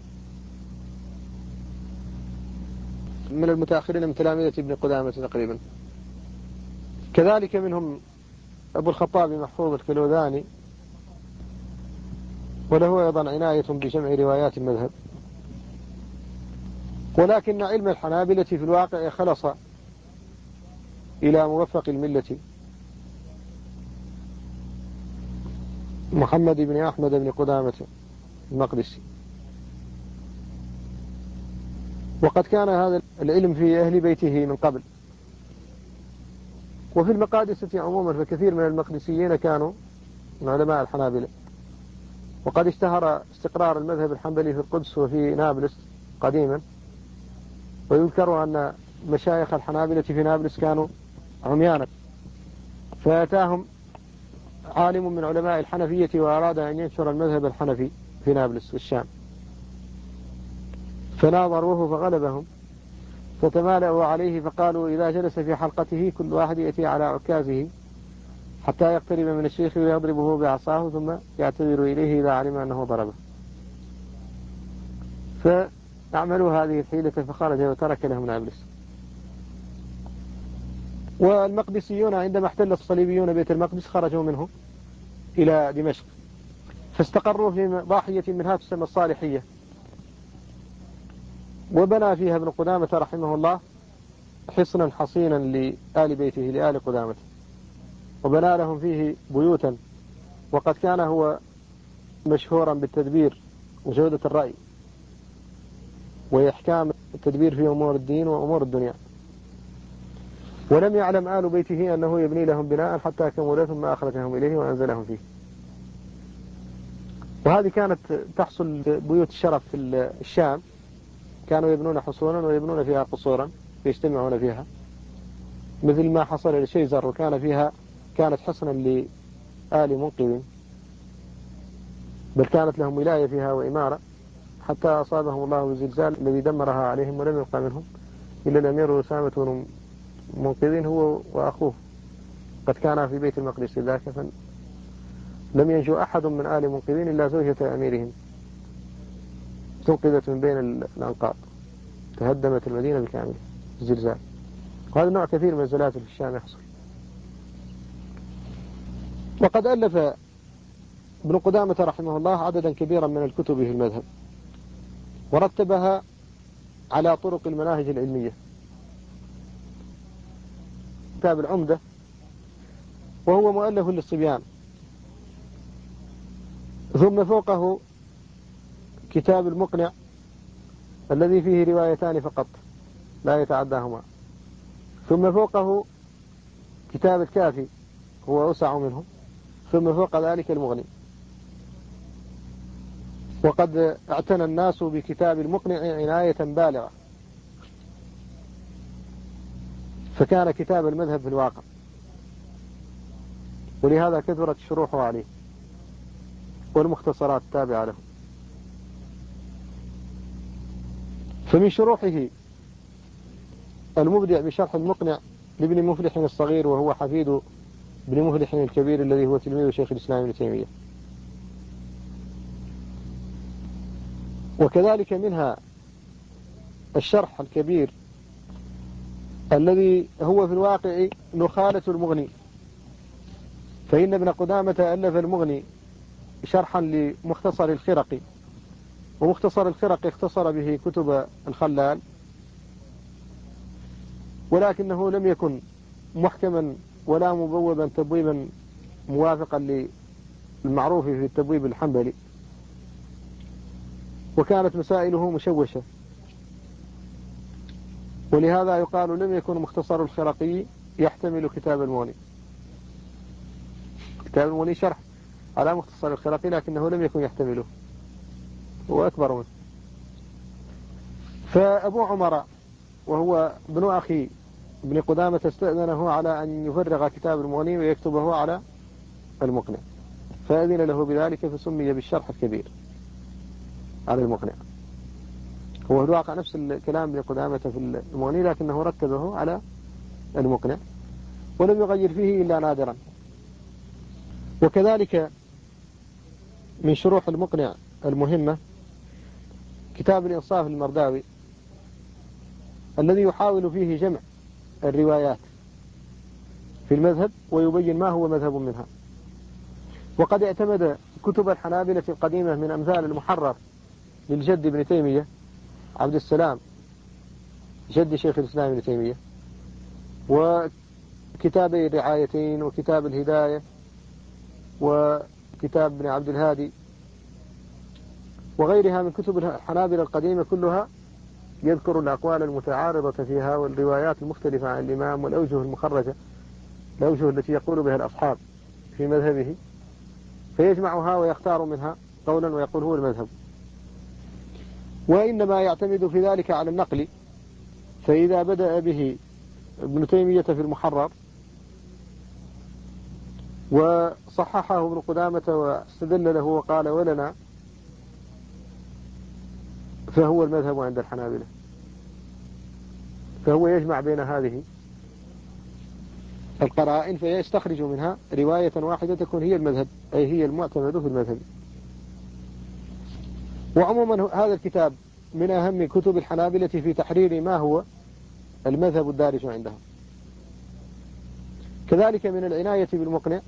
من المتأخرين من تلامذة ابن قدامة تقريبا. كذلك منهم أبو الخطاب محفوظ الكلوذاني، وله أيضا عناية بجمع روايات المذهب. ولكن علم الحنابلة في الواقع خلص إلى موفق الملة محمد بن أحمد بن قدامة المقدسي، وقد كان هذا العلم في أهل بيته من قبل. وفي المقادسة عموما فكثير من المقدسيين كانوا من علماء الحنابلة، وقد اشتهر استقرار المذهب الحنبلي في القدس وفي نابلس قديما. ويذكر أن مشايخ الحنابلة في نابلس كانوا عميانا، فأتاهم عالم من علماء الحنفية وأراد أن ينشر المذهب الحنفي في نابلس والشام، فناظروه فغلبهم، فتمالأوا عليه فقالوا إذا جلس في حلقته كل واحد يأتي على عكازه حتى يقترب من الشيخ ويضربه بعصاه ثم يعتذر إليه إذا علم أنه ضربه. فأعملوا هذه الحيلة فخرج وترك لهم نابلس. والمقدسيون عندما احتل الصليبيون بيت المقدس خرجوا منه إلى دمشق، فاستقروا في ضاحية منها تسمى الصالحية، وبنى فيها ابن قدامة رحمه الله حصنا حصينا لآل بيته لآل قدامة، وبنى لهم فيه بيوتا. وقد كان هو مشهورا بالتدبير وجودة الرأي وإحكام التدبير في أمور الدين وأمور الدنيا. ولم يعلم آل بيته أنه يبني لهم بناء حتى كملوا ثم أخرجهم إليه وأنزلهم فيه. وهذه كانت تحصل بيوت الشرف في الشام، كانوا يبنون حصونا ويبنون فيها قصورا يجتمعون فيها، مثل ما حصل لشيزر وكان فيها كانت حصنا لآل منقذ، بل كانت لهم ولاية فيها وإمارة، حتى أصابهم الله بالزلزال الذي دمرها عليهم ولم يبقى منهم إلا الأمير أسامة بن منقذ هو وأخوه، قد كانا في بيت المقدس ذاك، لم ينجو أحد من آل منقذين إلا زوجة أميرهم تنقذت من بين الأنقاض، تهدمت المدينة بكامل الزلزال. وهذا نوع كثير من الزلازل في الشام يحصل. وقد ألف ابن قدامة رحمه الله عددا كبيرا من الكتب في المذهب، ورتبها على طرق المناهج العلمية. كتاب العمدة وهو مؤلف للصبيان، ثم فوقه كتاب المقنع الذي فيه روايتان فقط لا يتعداهما، ثم فوقه كتاب الكافي هو أوسع منه، ثم فوق ذلك المغني. وقد اعتنى الناس بكتاب المقنع عناية بالغة، فكان كتاب المذهب في الواقع، ولهذا كثرت شروحه عليه والمختصرات التابعة له. فمن شروحه المبدع بشرح المقنع لابن مفلح الصغير، وهو حفيد ابن مفلح الكبير الذي هو تلميذ شيخ الإسلام ابن تيمية. وكذلك منها الشرح الكبير الذي هو في الواقع نخالة المغني، فإن ابن قدامة ألف المغني شرحا لمختصر الخرقي، ومختصر الخرقي اختصر به كتب الخلال، ولكنه لم يكن محكما ولا مبوبا تبويبا موافقا للمعروف في التبويب الحنبلي، وكانت مسائله مشوشة، ولهذا يقال لم يكن مختصر الخرقي يحتمل كتاب المغني. كتاب المغني شرح على مختصر الخرقي لكنه لم يكن يحتمله، هو أكبر منه. فأبو عمر وهو ابن أخي ابن قدامة استأذنه على أن يفرغ كتاب المغني ويكتبه على المقنع، فأذن له بذلك فسمي بالشرح الكبير على المقنع. هو في الواقع نفس الكلام ابن قدامة في المغني، لكنه رتبه على المقنع ولم يغير فيه إلا نادرا. وكذلك من شروح المقنع المهمة كتاب الإنصاف المرداوي الذي يحاول فيه جمع الروايات في المذهب ويبين ما هو مذهب منها. وقد اعتمد كتب الحنابلة القديمة من أمثال المحرر للجد ابن تيمية عبد السلام جد شيخ الإسلام ابن تيمية، وكتابي الرعايتين وكتاب الهداية وكتاب ابن عبد الهادي وغيرها من كتب الحنابلة القديمة، كلها يذكر الأقوال المتعارضة فيها والروايات المختلفة عن الإمام والأوجه المخرجة، الأوجه التي يقول بها الأصحاب في مذهبه، فيجمعها ويختار منها قولا ويقول هو المذهب. وإنما يعتمد في ذلك على النقل، فإذا بدأ به ابن تيمية في المحرر وصححه ابن قدامة واستدل له وقال ولنا، فهو المذهب عند الحنابلة. فهو يجمع بين هذه القرائن فيستخرج منها رواية واحدة تكون هي المذهب، أي هي المعتمد في المذهب. وعموما هذا الكتاب من أهم كتب الحنابلة في تحرير ما هو المذهب الدارج عندهم. كذلك من العناية بالمقنع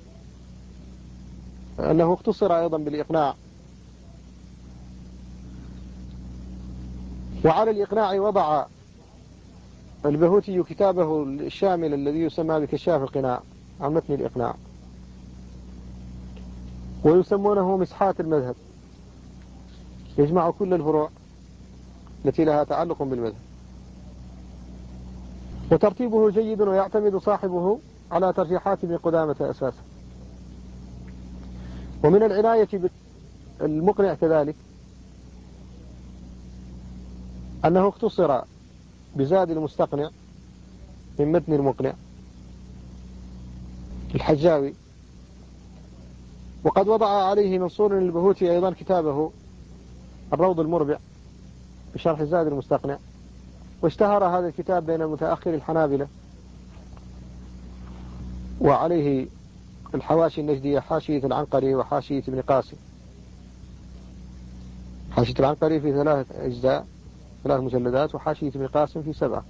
أنه اختصر أيضا بالإقناع، وعلى الإقناع وضع البهوتي كتابه الشامل الذي يسمى بكشاف القناع عن متن الإقناع، ويسمونه مسحات المذهب، يجمع كل الفروع التي لها تعلق بالمذهب. وترتيبه جيد ويعتمد صاحبه على ترجيحات ابن قدامة أساسا. ومن العناية بالمقنع كذلك أنه اختصر بزاد المستقنع من متن المقنع الحجاوي، وقد وضع عليه منصور البهوتي أيضا كتابه الروض المربع بشرح زاد المستقنع، واشتهر هذا الكتاب بين متأخر الحنابلة، وعليه الحواشي النجدية حاشية العنقري وحاشية ابن قاسم. حاشية العنقري في 3 أجزاء 3 مجلدات، وحاشية ابن قاسم في 7.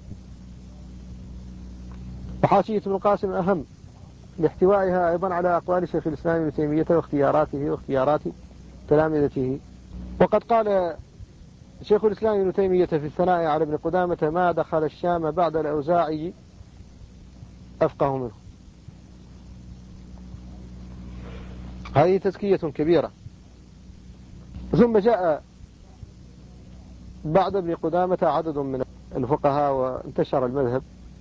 وحاشية ابن قاسم أهم لاحتوائها أيضا على أقوال شيخ الإسلام ابن تيمية واختياراته واختيارات تلامذته. وقد قال شيخ الإسلام ابن تيمية في الثناء على ابن قدامة: ما دخل الشام بعد الأوزاعي أفقه منه. هذه تزكية كبيرة. ثم جاء بعد ابن قدامة عدد من الفقهاء، وانتشر المذهب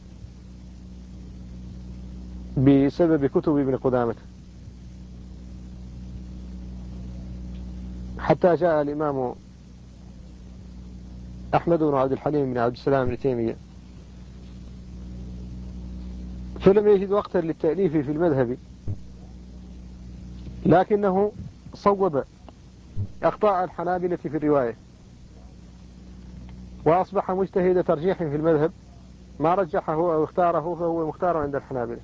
بسبب كتب ابن قدامة، حتى جاء الإمام أحمد بن عبد الحليم بن عبد السلام بن تيمية فلم يجد وقتا للتأليف في المذهب، لكنه صوب أخطاء الحنابلة في الرواية، وأصبح مجتهد ترجيح في المذهب، ما رجحه أو اختاره فهو مختار عند الحنابلة.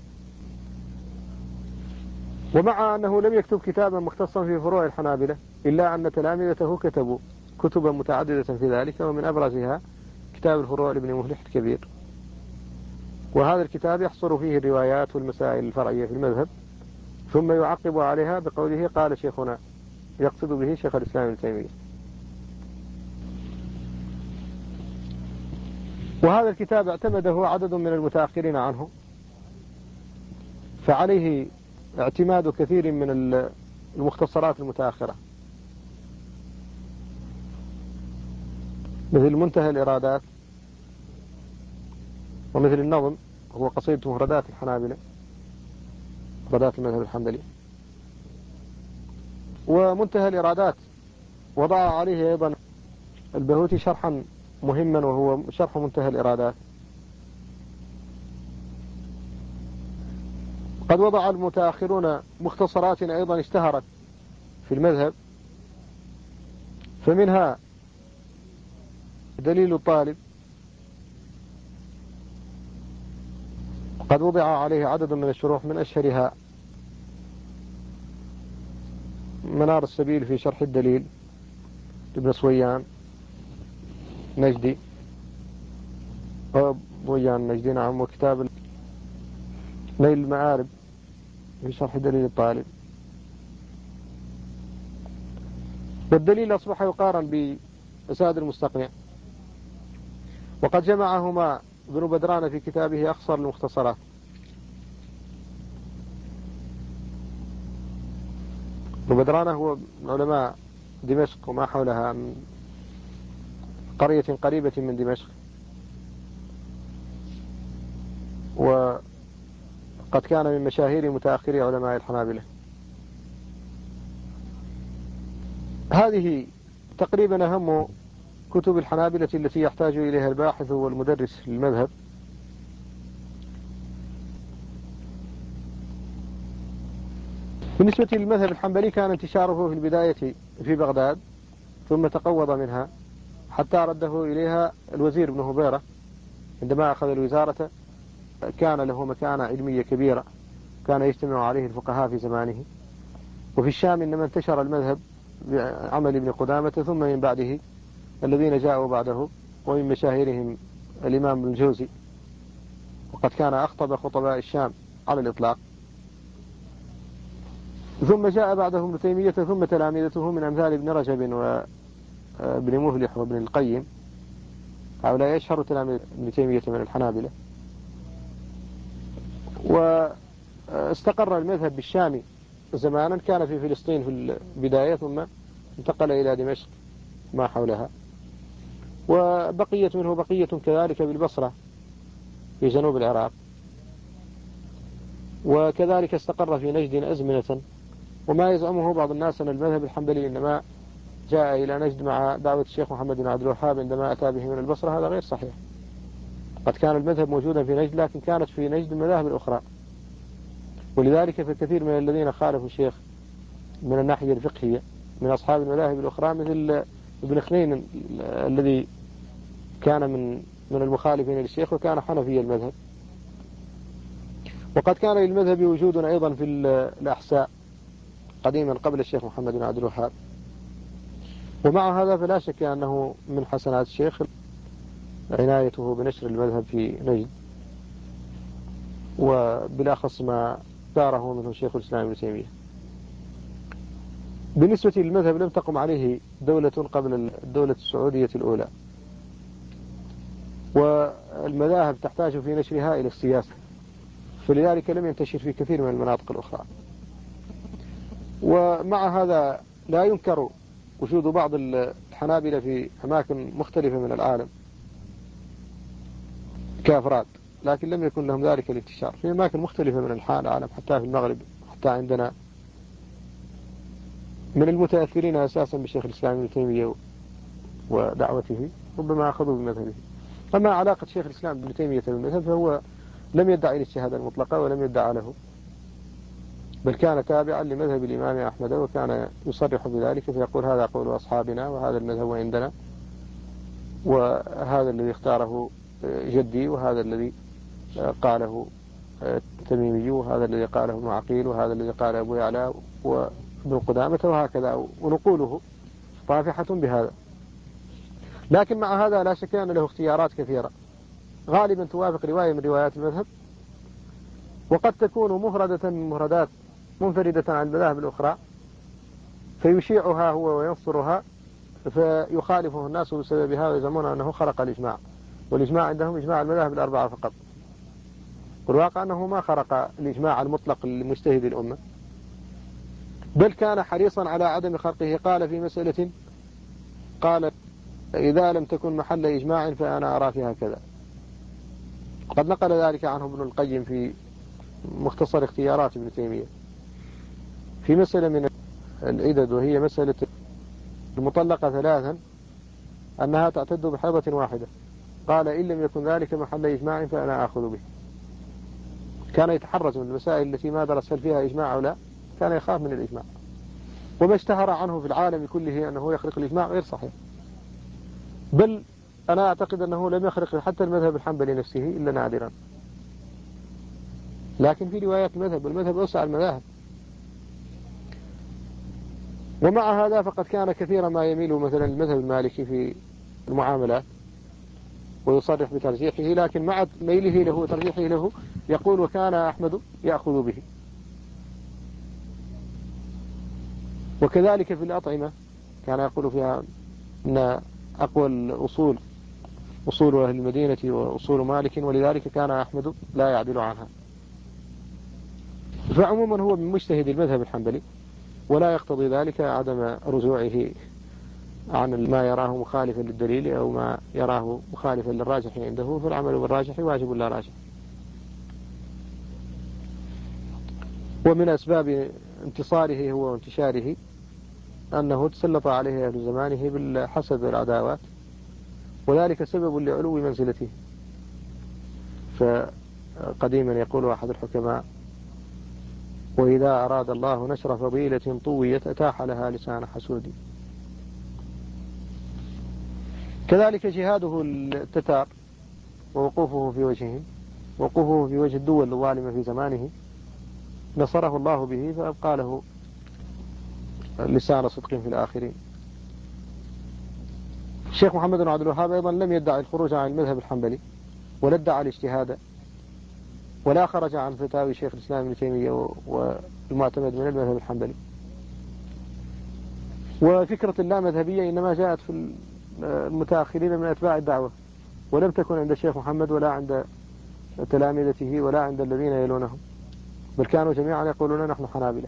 ومع أنه لم يكتب كتابا مختصا في فروع الحنابلة، إلا أن تلامذته كتبوا كتبا متعددة في ذلك، ومن أبرزها كتاب الفروع لابن مفلح الكبير. وهذا الكتاب يحصر فيه الروايات والمسائل الفرعية في المذهب، ثم يعقب عليها بقوله: قال شيخنا، يقصد به شيخ الإسلام ابن تيمية. وهذا الكتاب اعتمده عدد من المتأخرين عنه، فعليه اعتماد كثير من المختصرات المتأخرة، مثل منتهى الإرادات، ومثل النظم هو قصيدة مفردات الحنابلة، مفردات المذهب الحنبلي. ومنتهى الإرادات وضع عليه أيضا البهوتي شرحا مهما، وهو شرح منتهى الإرادات. قد وضع المتأخرون مختصرات أيضا اشتهرت في المذهب، فمنها دليل الطالب، قد وضع عليه عدد من الشروح، من أشهرها منار السبيل في شرح الدليل ابن صويان نجدي، بويان نجدي نعم، وكتاب نيل المآرب في شرح دليل الطالب. والدليل أصبح يقارن بأساد المستقنع، وقد جمعهما ابن بدران في كتابه أخصر المختصرات. ابن بدران هو من علماء دمشق وما حولها، من قرية قريبة من دمشق، وقد كان من مشاهير متأخري علماء الحنابلة. هذه تقريبا أهم كتب الحنابلة التي يحتاج إليها الباحث والمدرس للمذهب. بالنسبة للمذهب الحنبلي، كان انتشاره في البداية في بغداد، ثم تقوض منها حتى رده إليها الوزير ابن هبيرة عندما أخذ الوزارة. كان له مكانة علمية كبيرة، كان يجتمع عليه الفقهاء في زمانه. وفي الشام إنما انتشر المذهب بعمل ابن قدامة، ثم من بعده الذين جاءوا بعده، ومن مشاهيرهم الإمام ابن الجوزي، وقد كان أخطب خطباء الشام على الإطلاق. ثم جاء بعده ابن تيمية، ثم تلامذته من أمثال ابن رجب وابن مفلح وابن القيم، هؤلاء يشهر تلاميذ ابن تيمية من الحنابلة. واستقر المذهب بالشام زمانا، كان في فلسطين في البداية، ثم انتقل إلى دمشق ما حولها، وبقية منه بقية كذلك بالبصرة في جنوب العراق، وكذلك استقر في نجد أزمنة. وما يزعمه بعض الناس أن المذهب الحنبلي إنما جاء إلى نجد مع دعوة الشيخ محمد بن عبد الوهاب عندما أتى به من البصرة، هذا غير صحيح. قد كان المذهب موجودا في نجد، لكن كانت في نجد المذاهب الأخرى. ولذلك فكثير من الذين خالفوا الشيخ من الناحية الفقهية من أصحاب المذاهب الأخرى مثل ابن خنين الذي كان من المخالفين للشيخ وكان حنفي المذهب. وقد كان للمذهب وجود أيضا في الأحساء قديما قبل الشيخ محمد بن عبد الوهاب. ومع هذا فلا شك أنه من حسنات الشيخ عنايته بنشر المذهب في نجد، وبالأخص ما داره منه شيخ الإسلام ابن تيمية. بالنسبة للمذهب لم تقم عليه دولة قبل الدولة السعودية الأولى، والمذاهب تحتاج في نشرها إلى السياسة، فلذلك لم ينتشر في كثير من المناطق الأخرى. ومع هذا لا ينكر وجود بعض الحنابلة في أماكن مختلفة من العالم كأفراد، لكن لم يكن لهم ذلك الانتشار في أماكن مختلفة من العالم، حتى في المغرب، حتى عندنا من المتأثرين أساسا بشيخ الإسلام ابن تيمية ودعوته ربما أخذوا بمذهبه. أما علاقة شيخ الإسلام ابن تيمية بالمذهب فهو لم يدعي الاجتهاد المطلقة ولم يدعى له، بل كان تابعا لمذهب الإمام أحمد، وكان يصرح بذلك فيقول هذا قول أصحابنا وهذا المذهب عندنا، وهذا الذي اختاره جدي، وهذا الذي قاله التميمي، وهذا الذي قاله ابن عقيل، وهذا الذي قاله أبو يعلى وابن قدامة، وهكذا، ونقوله طافحة بهذا. لكن مع هذا لا شك أن له اختيارات كثيرة غالبا توافق رواية من روايات المذهب، وقد تكون مفردة من مفردات منفردة عن المذاهب الأخرى، فيشيعها هو وينصرها، فيخالفه الناس بسببها ويزعمون أنه خرق الإجماع، والإجماع عندهم إجماع المذاهب الأربعة فقط، والواقع أنه ما خرق الإجماع المطلق لمجتهد الأمة، بل كان حريصا على عدم خرقه. قال في مسألة، قال إذا لم تكن محل إجماع فأنا أرى فيها كذا. قد نقل ذلك عنه ابن القيم في مختصر اختيارات ابن تيمية في مسألة من العدد، وهي مسألة المطلقة ثلاثا أنها تعتد بحيضة واحدة. قال إن لم يكن ذلك محل إجماع فأنا آخذ به. كان يتحرز من المسائل التي ما درس هل فيها إجماع أو لا، كان يخاف من الإجماع. وما اشتهر عنه في العالم كله أنه يخرق الإجماع غير صحيح، بل أنا أعتقد أنه لم يخرق حتى المذهب الحنبلي نفسه إلا نادرا. لكن في روايات المذهب، والمذهب أوسع المذاهب. ومع هذا فقد كان كثيرا ما يميل مثلا المذهب المالكي في المعاملات ويصرح بترجيحه، لكن مع ميله له وترجيحه له يقول وكان أحمد يأخذ به. وكذلك في الأطعمة كان يقول فيها أن أقوى الأصول أصول أهل المدينة وأصول مالك، ولذلك كان أحمد لا يعدل عنها. فعموما هو من مجتهد المذهب الحنبلي، ولا يقتضي ذلك عدم رجوعه عن ما يراه مخالفا للدليل أو ما يراه مخالفا للراجح عنده، فالعمل بالراجح واجب لا راجح. ومن أسباب انتصاره هو وانتشاره أنه تسلط عليه أهل زمانه بالحسد والعداوات، وذلك سبب لعلو منزلته. فقديما يقول أحد الحكماء وإذا أراد الله نشر فضيلة طويت أتاح لها لسان حسود. كذلك جهاده التتار ووقوفه في وجههم، وقوفه في وجه الدول الظالمة في زمانه، نصره الله به فأبقى له لسان صدق في الآخرين. الشيخ محمد بن عبد الوهاب أيضا لم يدعي الخروج عن المذهب الحنبلي، ولا ادعى الاجتهاد، ولا خرج عن فتاوي شيخ الإسلام ابن تيمية والمعتمد من المذهب الحنبلي. وفكرة اللامذهبية إنما جاءت في المتأخرين من أتباع الدعوة، ولم تكن عند الشيخ محمد ولا عند تلامذته ولا عند الذين يلونهم، بل كانوا جميعا يقولون نحن حنابلة.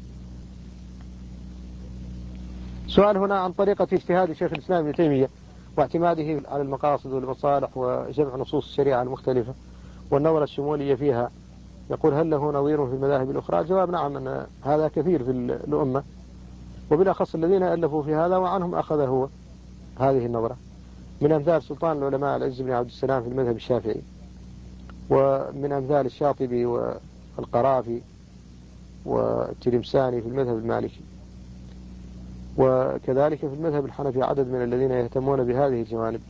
سؤال هنا عن طريقة اجتهاد شيخ الإسلام ابن تيمية، واعتماده على المقاصد والمصالح وجمع نصوص الشريعة المختلفة والنظرة الشمولية فيها، يقول هل له نظير في المذاهب الأخرى؟ الجواب نعم، أن هذا كثير في الأمة، وبالأخص الذين ألفوا في هذا وعنهم أخذ هو هذه النظرة، من أمثال سلطان العلماء العز بن عبد السلام في المذهب الشافعي، ومن أمثال الشاطبي والقرافي والتلمساني في المذهب المالكي، وكذلك في المذهب الحنفي عدد من الذين يهتمون بهذه الجوانب،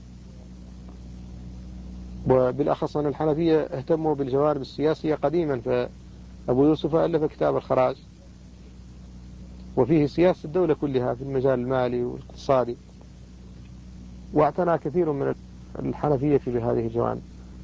وبالأخص أن الحنفية اهتموا بالجوانب السياسية قديما، فأبو يوسف ألف كتاب الخراج وفيه سياسة الدولة كلها في المجال المالي والاقتصادي، واعتنى كثير من الحنفية بهذه الجوانب.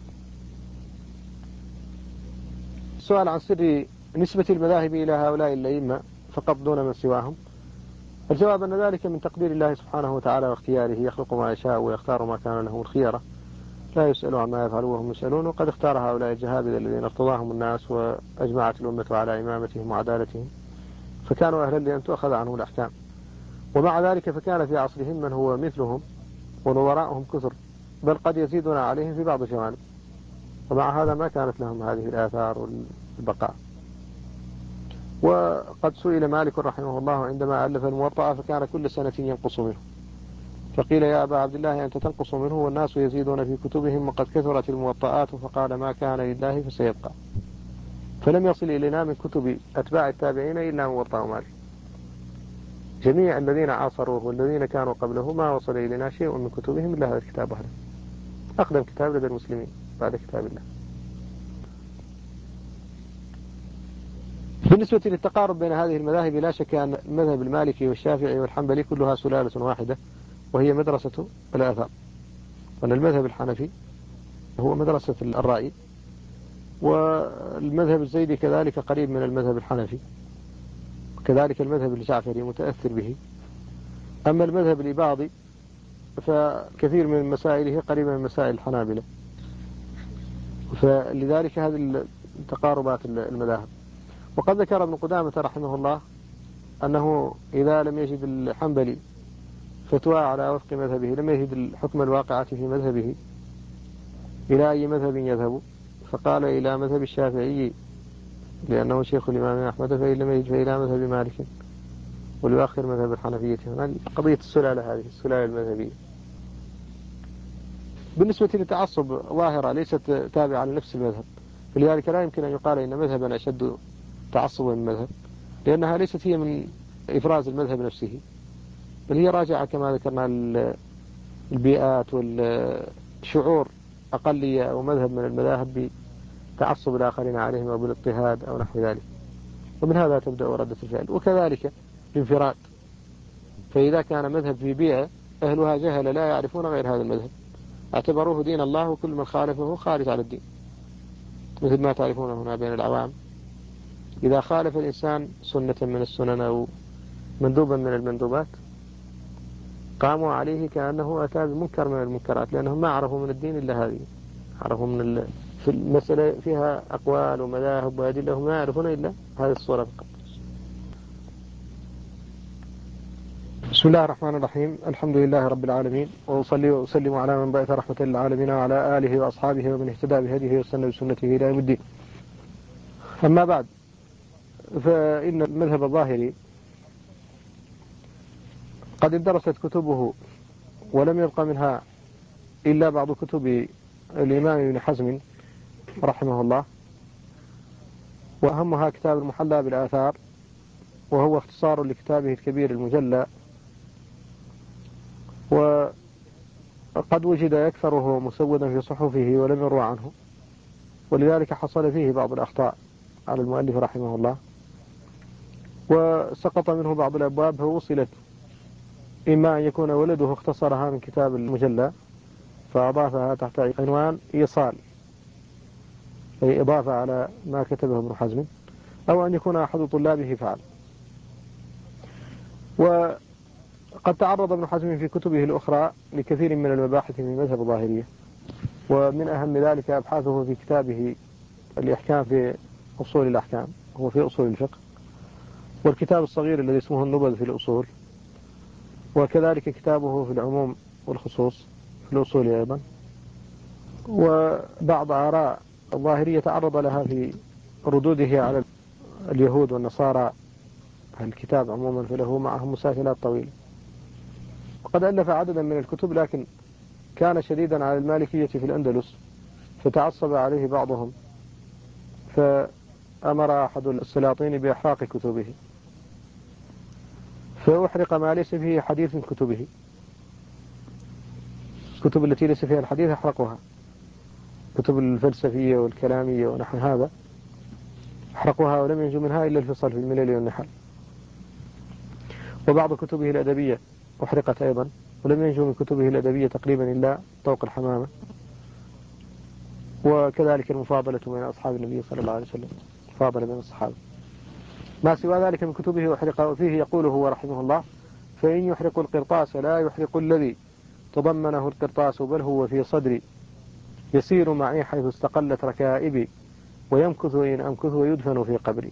السؤال عن سر نسبة المذاهب إلى هؤلاء الأئمة فقط دون من سواهم، الجواب أن ذلك من تقدير الله سبحانه وتعالى واختياره، يخلق ما يشاء ويختار ما كان له الخيرة، لا يسأل عما يفعل وهم يسألون، وقد اختار هؤلاء الجهابذة الذين ارتضاهم الناس وأجمعت الأمة على إمامتهم وعدالتهم، فكانوا أهلا لأن تؤخذ عنهم الأحكام. ومع ذلك فكان في عصرهم من هو مثلهم ونظراءهم كثر، بل قد يزيدون عليهم في بعض الجوانب، ومع هذا ما كانت لهم هذه الآثار والبقاء. وقد سئل مالك رحمه الله عندما ألف الموطأ فكان كل سنة ينقص منه، فقيل يا أبا عبد الله أنت تنقص منه والناس يزيدون في كتبهم وقد كثرت الموطئات، فقال ما كان لله فسيبقى، فلم يصل إلينا من كتب أتباع التابعين إلا موطأ مالك، جميع الذين عاصروه والذين كانوا قبله ما وصل إلينا شيء من كتبهم إلا هذا الكتاب وحده، أقدم كتاب لدى المسلمين بعد كتاب الله. بالنسبة للتقارب بين هذه المذاهب لا شك أن المذهب المالكي والشافعي والحنبلي كلها سلالة واحدة، وهي مدرسة الآثار، وأن المذهب الحنفي هو مدرسة الرأي، والمذهب الزيدي كذلك قريب من المذهب الحنفي، وكذلك المذهب الجعفري متأثر به. أما المذهب الإباضي فكثير من مسائله قريبة من مسائل الحنابلة، فلذلك هذه التقاربات المذاهب. وقد ذكر ابن قدامة رحمه الله أنه إذا لم يجد الحنبلي فتوى على وفق مذهبه لم يجد الحكم الواقعة في مذهبه إلى أي مذهب يذهب، فقال إلى مذهب الشافعي لأنه شيخ الإمام أحمد، فإن لم يجد فإلى مذهب مالك، وليؤخر مذهب الحنفية. قضية السلالة هذه السلالة المذهبية. بالنسبة للتعصب ظاهرة ليست تابعة لنفس المذهب، فلذلك لا يمكن أن يقال إن مذهبا أشد تعصبا من مذهب، لأنها ليست هي من إفراز المذهب نفسه، بل هي راجعة كما ذكرنا البيئات والشعور أقلية أو مذهب من المذاهب بتعصب الآخرين عليهم أو بالاضطهاد أو نحو ذلك، ومن هذا تبدأ ردة الفعل. وكذلك الانفراد، فإذا كان مذهب في بيئة أهلها جهل لا يعرفون غير هذا المذهب اعتبروه دين الله، وكل من خالفه خارج على الدين، مثل ما تعرفون هنا بين العوام، إذا خالف الإنسان سنة من السنن أو مندوبا من المندوبات قاموا عليه كأنه أتى بمنكر من المنكرات، لأنهم ما عرفوا من الدين إلا هذه، عرفوا من في المسألة فيها أقوال ومذاهب وأدلة، ما يعرفون إلا هذه الصورة فقط. بسم الله الرحمن الرحيم، الحمد لله رب العالمين، وأصلي وأسلم على من بعث رحمة للعالمين وعلى آله وأصحابه ومن اهتدى بهديه واستنى بسنته إلى يوم الدين. أما بعد، فإن المذهب الظاهري قد اندرست كتبه ولم يبقى منها إلا بعض كتب الإمام ابن حزم رحمه الله، وأهمها كتاب المحلى بالآثار، وهو اختصار لكتابه الكبير المجلى، وقد وجد يكثره مسودا في صحفه ولم يروى عنه، ولذلك حصل فيه بعض الأخطاء على المؤلف رحمه الله، وسقط منه بعض الأبواب فوصلت، إما أن يكون ولده اختصرها من كتاب المجلى فأضافها تحت عنوان إيصال، أي إضافة على ما كتبه ابن حزم، أو أن يكون أحد طلابه فعل. وقد تعرض ابن حزم في كتبه الأخرى لكثير من المباحث من مذهب الظاهرية، ومن أهم ذلك أبحاثه في كتابه الإحكام في أصول الأحكام، هو في أصول الفقه، والكتاب الصغير الذي اسمه النبذ في الأصول، وكذلك كتابه في العموم والخصوص، في الأصول أيضا. وبعض آراء الظاهرية تعرض لها في ردوده على اليهود والنصارى الكتاب عموما، فله معهم مسافلات طويلة. وقد ألف عددا من الكتب، لكن كان شديدا على المالكية في الأندلس فتعصب عليه بعضهم، فأمر أحد السلاطين بإحراق كتبه، فأحرق ما ليس فيه حديث من كتبه. الكتب التي ليس فيها الحديث أحرقها، كتب الفلسفية والكلامية ونحو هذا أحرقوها، ولم ينجو منها إلا الفصل في الملل والنحل. وبعض كتبه الأدبية أحرقت أيضا، ولم ينجو من كتبه الأدبية تقريبا إلا طوق الحمامة. وكذلك المفاضلة بين أصحاب النبي صلى الله عليه وسلم، فاضل بين الصحابة. ما سوى ذلك من كتبه أحرق. وفيه يقول هو رحمه الله: فإن يحرق القرطاس لا يحرق الذي تضمنه القرطاس، بل هو في صدري يسير معي حيث استقلت ركائبي، ويمكث إن أمكث ويدفن في قبري.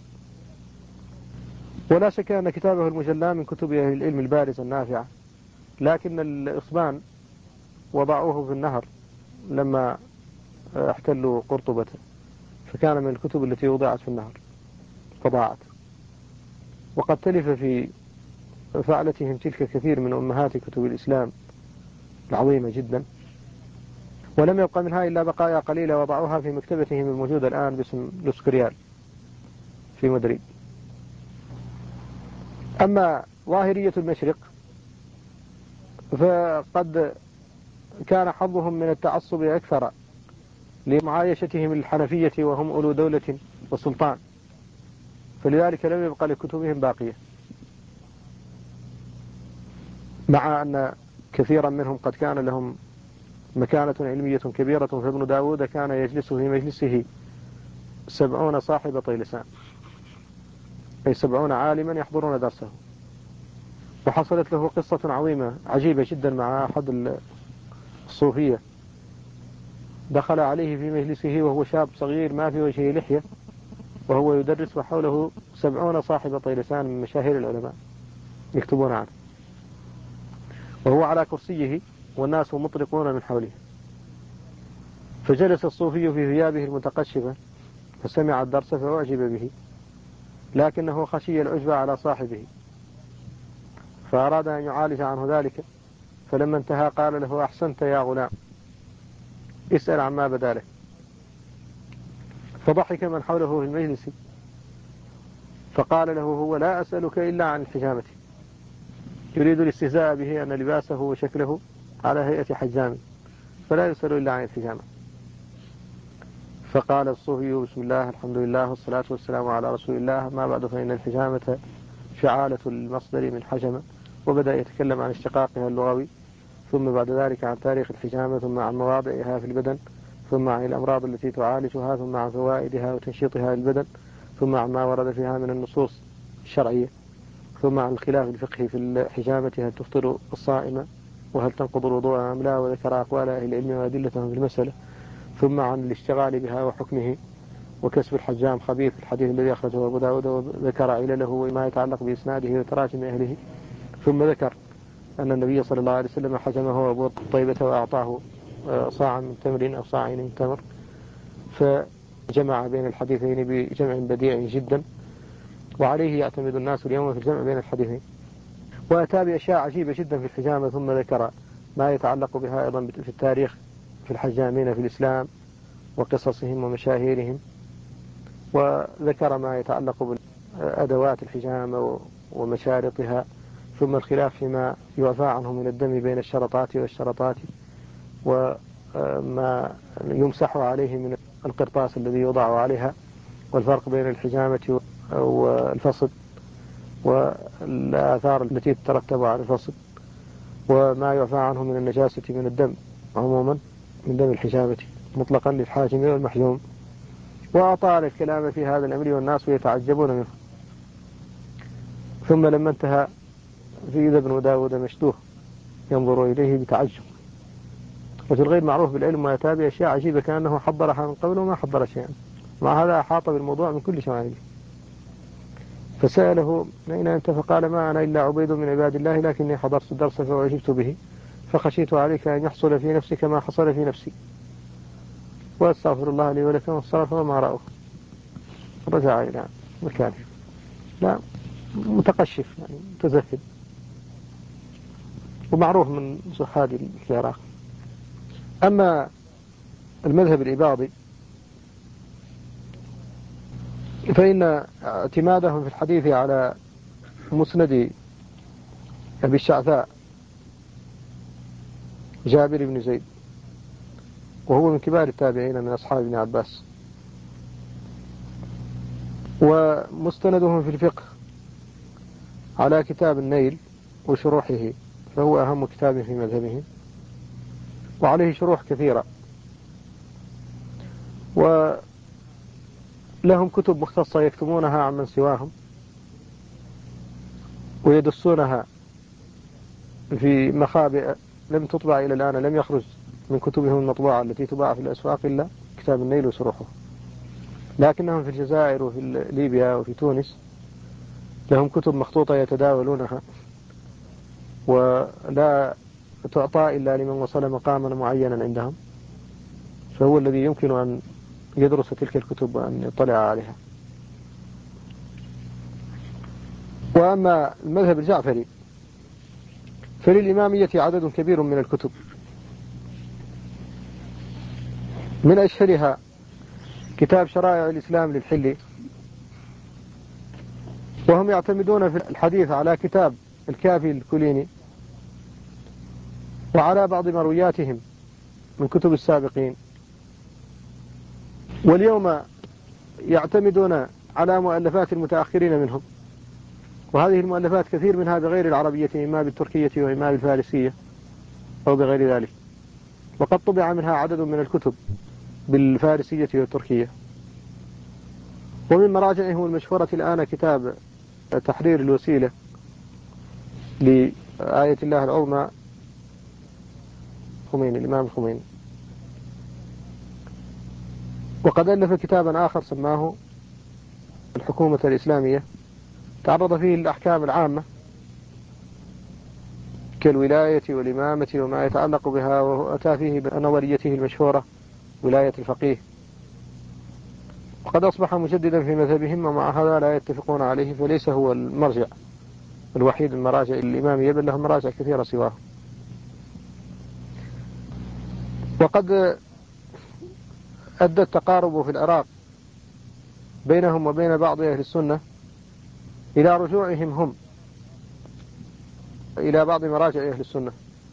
ولا شك أن كتابه المجلى من كتب أهل العلم البارزة النافعة، لكن الإصبان وضعوه في النهر لما احتلوا قرطبة، فكان من الكتب التي وضعت في النهر فضاعت. وقد تلف في فعلتهم تلك كثير من أمهات كتب الإسلام العظيمة جدا، ولم يبقى منها إلا بقايا قليلة وضعوها في مكتبتهم الموجودة الآن باسم لوسكريال في مدريد. أما ظاهرية المشرق فقد كان حظهم من التعصب أكثر لمعايشتهم الحنفية وهم أولو دولة وسلطان، فلذلك لم يبقى لكتبهم باقية، مع أن كثيرا منهم قد كان لهم مكانة علمية كبيرة. فابن داود كان يجلس في مجلسه 70 صاحب طيلسان، أي 70 عالما يحضرون درسه. وحصلت له قصة عظيمة عجيبة جدا مع أحد الصوفية، دخل عليه في مجلسه وهو شاب صغير ما في وجهه لحية، وهو يدرس وحوله 70 صاحب طيلسان من مشاهير العلماء يكتبون عنه، وهو على كرسيه والناس مطرقون من حوله. فجلس الصوفي في ثيابه المتقشفة فسمع الدرس فأعجب به، لكنه خشي العجب على صاحبه فأراد أن يعالج عنه ذلك. فلما انتهى قال له: أحسنت يا غلام، اسأل عما بدا لك. فضحك من حوله في المجلس، فقال له هو: لا أسألك إلا عن الحجامة. يريد الاستهزاء به أن لباسه وشكله على هيئة حجام، فلا يسأل إلا عن الحجامة. فقال الصوفي: بسم الله الحمد لله والصلاة والسلام على رسول الله، ما بعد، فإن الحجامة فعالة المصدر من حجمة. وبدأ يتكلم عن اشتقاقها اللغوي، ثم بعد ذلك عن تاريخ الحجامة، ثم عن مواضعها في البدن، ثم عن الأمراض التي تعالجها، ثم عن فوائدها وتنشيطها للبدن، ثم عن ما ورد فيها من النصوص الشرعية، ثم عن الخلاف الفقهي في الحجامة، هل تفطر الصائمة وهل تنقض الوضوء أم لا، وذكر أقوال أهل العلم وأدلتهم في المسألة، ثم عن الاشتغال بها وحكمه، وكسب الحجام خبيث، الحديث الذي أخرجه أبو داود، وذكر علله وما يتعلق بإسناده وتراجم أهله، ثم ذكر أن النبي صلى الله عليه وسلم حجمه أبو طيبة وأعطاه صاعا من تمر أو صاعين من تمر، فجمع بين الحديثين بجمع بديع جدا، وعليه يعتمد الناس اليوم في الجمع بين الحديثين. وأتى بأشياء عجيبة جدا في الحجامة، ثم ذكر ما يتعلق بها أيضا في التاريخ في الحجامين في الإسلام وقصصهم ومشاهيرهم، وذكر ما يتعلق بأدوات الحجامة ومشارطها، ثم الخلاف فيما يعفى عنه من الدم بين الشرطات والشرطات، وما يمسح عليه من القرطاس الذي يوضع عليها، والفرق بين الحجامة والفصل والآثار التي تترتب على الفصل، وما يعفى عنه من النجاسة من الدم عموما، من دم الحجامة مطلقا للحاجم والمحجوم. وأطال الكلام في هذا الأمر والناس يتعجبون منه. ثم لما انتهى في ابن داود مشدوه ينظر إليه بتعجب، وفي الغير معروف بالعلم ويتابع أشياء عجيبة كأنه حضرها من قبل وما حضر شيئا، مع هذا أحاط بالموضوع من كل شوائبه. فسأله: أين أنت؟ فقال: ما أنا إلا عبيد من عباد الله، لكني حضرت الدرس فأعجبت به فخشيت عليك أن يحصل في نفسك ما حصل في نفسي، وأستغفر الله لي ولك والصلاة وما رأوه. رجع إلى مكانه. لا، متقشف يعني متزهد، ومعروف من زهاد العراق. أما المذهب الإباضي فإن اعتمادهم في الحديث على مسند أبي الشعثاء جابر بن زيد، وهو من كبار التابعين من أصحاب ابن عباس، ومستندهم في الفقه على كتاب النيل وشروحه، فهو أهم كتاب في مذهبهم، وعليه شروح كثيرة، ولهم كتب مختصة يكتبونها عن من سواهم ويدسونها في مخابئ لم تطبع إلى الآن، لم يخرج من كتبهم المطبوعة التي تباع في الأسواق إلا كتاب النيل وشروحه. لكنهم في الجزائر وفي ليبيا وفي تونس لهم كتب مخطوطة يتداولونها، ولا تعطى إلا لمن وصل مقاما معينا عندهم، فهو الذي يمكن أن يدرس تلك الكتب وأن يطلع عليها. وأما المذهب الجعفري فللإمامية عدد كبير من الكتب، من أشهرها كتاب شرائع الإسلام للحلي، وهم يعتمدون في الحديث على كتاب الكافي الكليني وعلى بعض مروياتهم من كتب السابقين، واليوم يعتمدون على مؤلفات المتأخرين منهم، وهذه المؤلفات كثير منها بغير العربية، إما بالتركية وإما بالفارسية أو بغير ذلك، وقد طبع منها عدد من الكتب بالفارسية والتركية. ومن مراجعهم المشهورة الآن كتاب تحرير الوسيلة لآية الله العظمى خميني، الإمام الخميني. وقد ألف كتابا آخر سماه الحكومة الإسلامية، تعرض فيه الأحكام العامة كالولاية والإمامة وما يتعلق بها، وأتى فيه بنظريته المشهورة ولاية الفقيه. وقد أصبح مجددا في مذهبهم، ومع هذا لا يتفقون عليه، فليس هو المرجع الوحيد من مراجع الإمامية، بل لهم مراجع كثيرة سواه. وقد أدى التقارب في العراق بينهم وبين بعض أهل السنة إلى رجوعهم هم إلى بعض مراجع أهل السنة،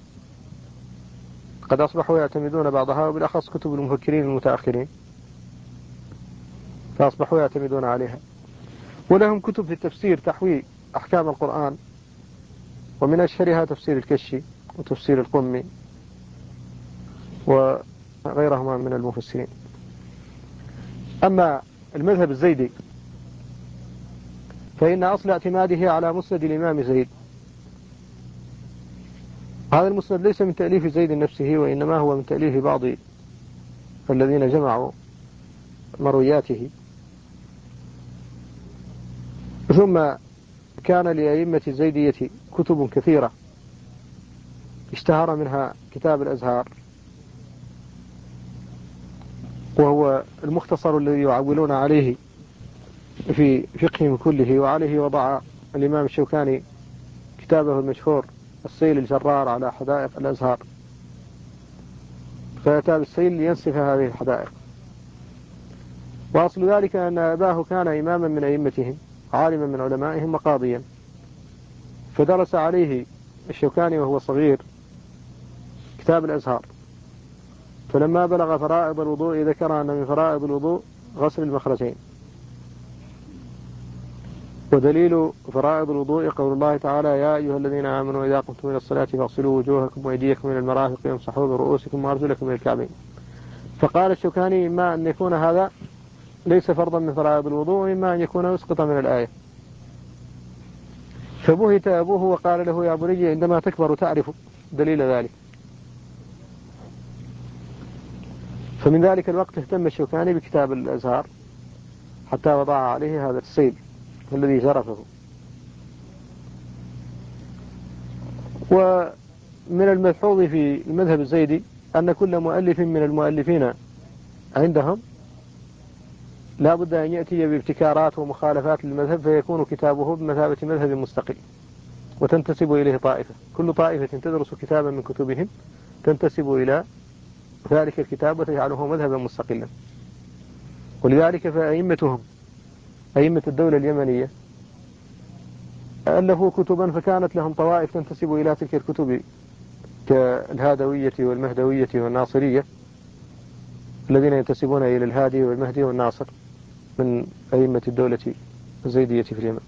قد أصبحوا يعتمدون بعضها، وبالأخص كتب المفكرين المتأخرين، فأصبحوا يعتمدون عليها. ولهم كتب في التفسير تحوي أحكام القرآن، ومن أشهرها تفسير الكشي وتفسير القمي وغيرهما من المفسرين. أما المذهب الزيدي فإن أصل اعتماده على مسند الإمام زيد. هذا المسند ليس من تأليف زيد نفسه، وإنما هو من تأليف بعض الذين جمعوا مروياته. ثم كان لأئمة الزيدية كتب كثيرة، اشتهر منها كتاب الأزهار، وهو المختصر الذي يعولون عليه في فقههم كله، وعليه وضع الإمام الشوكاني كتابه المشهور السيل الجرار على حدائق الأزهار، فأتى بالسيل لينصف هذه الحدائق. وأصل ذلك أن أباه كان إماما من أئمتهم، عالما من علمائهم، وقاضيا، فدرس عليه الشوكاني وهو صغير كتاب الأزهار. فلما بلغ فرائض الوضوء ذكر أن من فرائض الوضوء غسل المخرجين، ودليل فرائض الوضوء قول الله تعالى: يا أيها الذين آمنوا إذا قمتم إلى الصلاة فاغسلوا وجوهكم وأيديكم إلى المرافق وامسحوا برؤوسكم وأرجلكم إلى الكعبين. فقال الشوكاني: إما أن يكون هذا ليس فرضا من فرائض الوضوء، وإما أن يكون يسقط من الآية. فبهت أبوه وقال له: يا بني عندما تكبر تعرف دليل ذلك. فمن ذلك الوقت اهتم الشوكاني بكتاب الأزهار حتى وضع عليه هذا السيل الذي جرفه. من الملحوظ في المذهب الزيدي أن كل مؤلف من المؤلفين عندهم لا بد أن يأتي بابتكارات ومخالفات للمذهب، فيكون كتابه بمثابة مذهب مستقل وتنتسب إليه طائفة، كل طائفة تدرس كتابا من كتبهم تنتسب إلى ذلك الكتاب وتجعله مذهبا مستقلا. ولذلك فأئمتهم أئمة الدولة اليمنية ألفوا كتبا فكانت لهم طوائف تنتسب إلى تلك الكتب كالهادوية والمهدوية والناصرية، الذين ينتسبون إلى الهادي والمهدي والناصر من أئمة الدولة الزيدية في اليمن.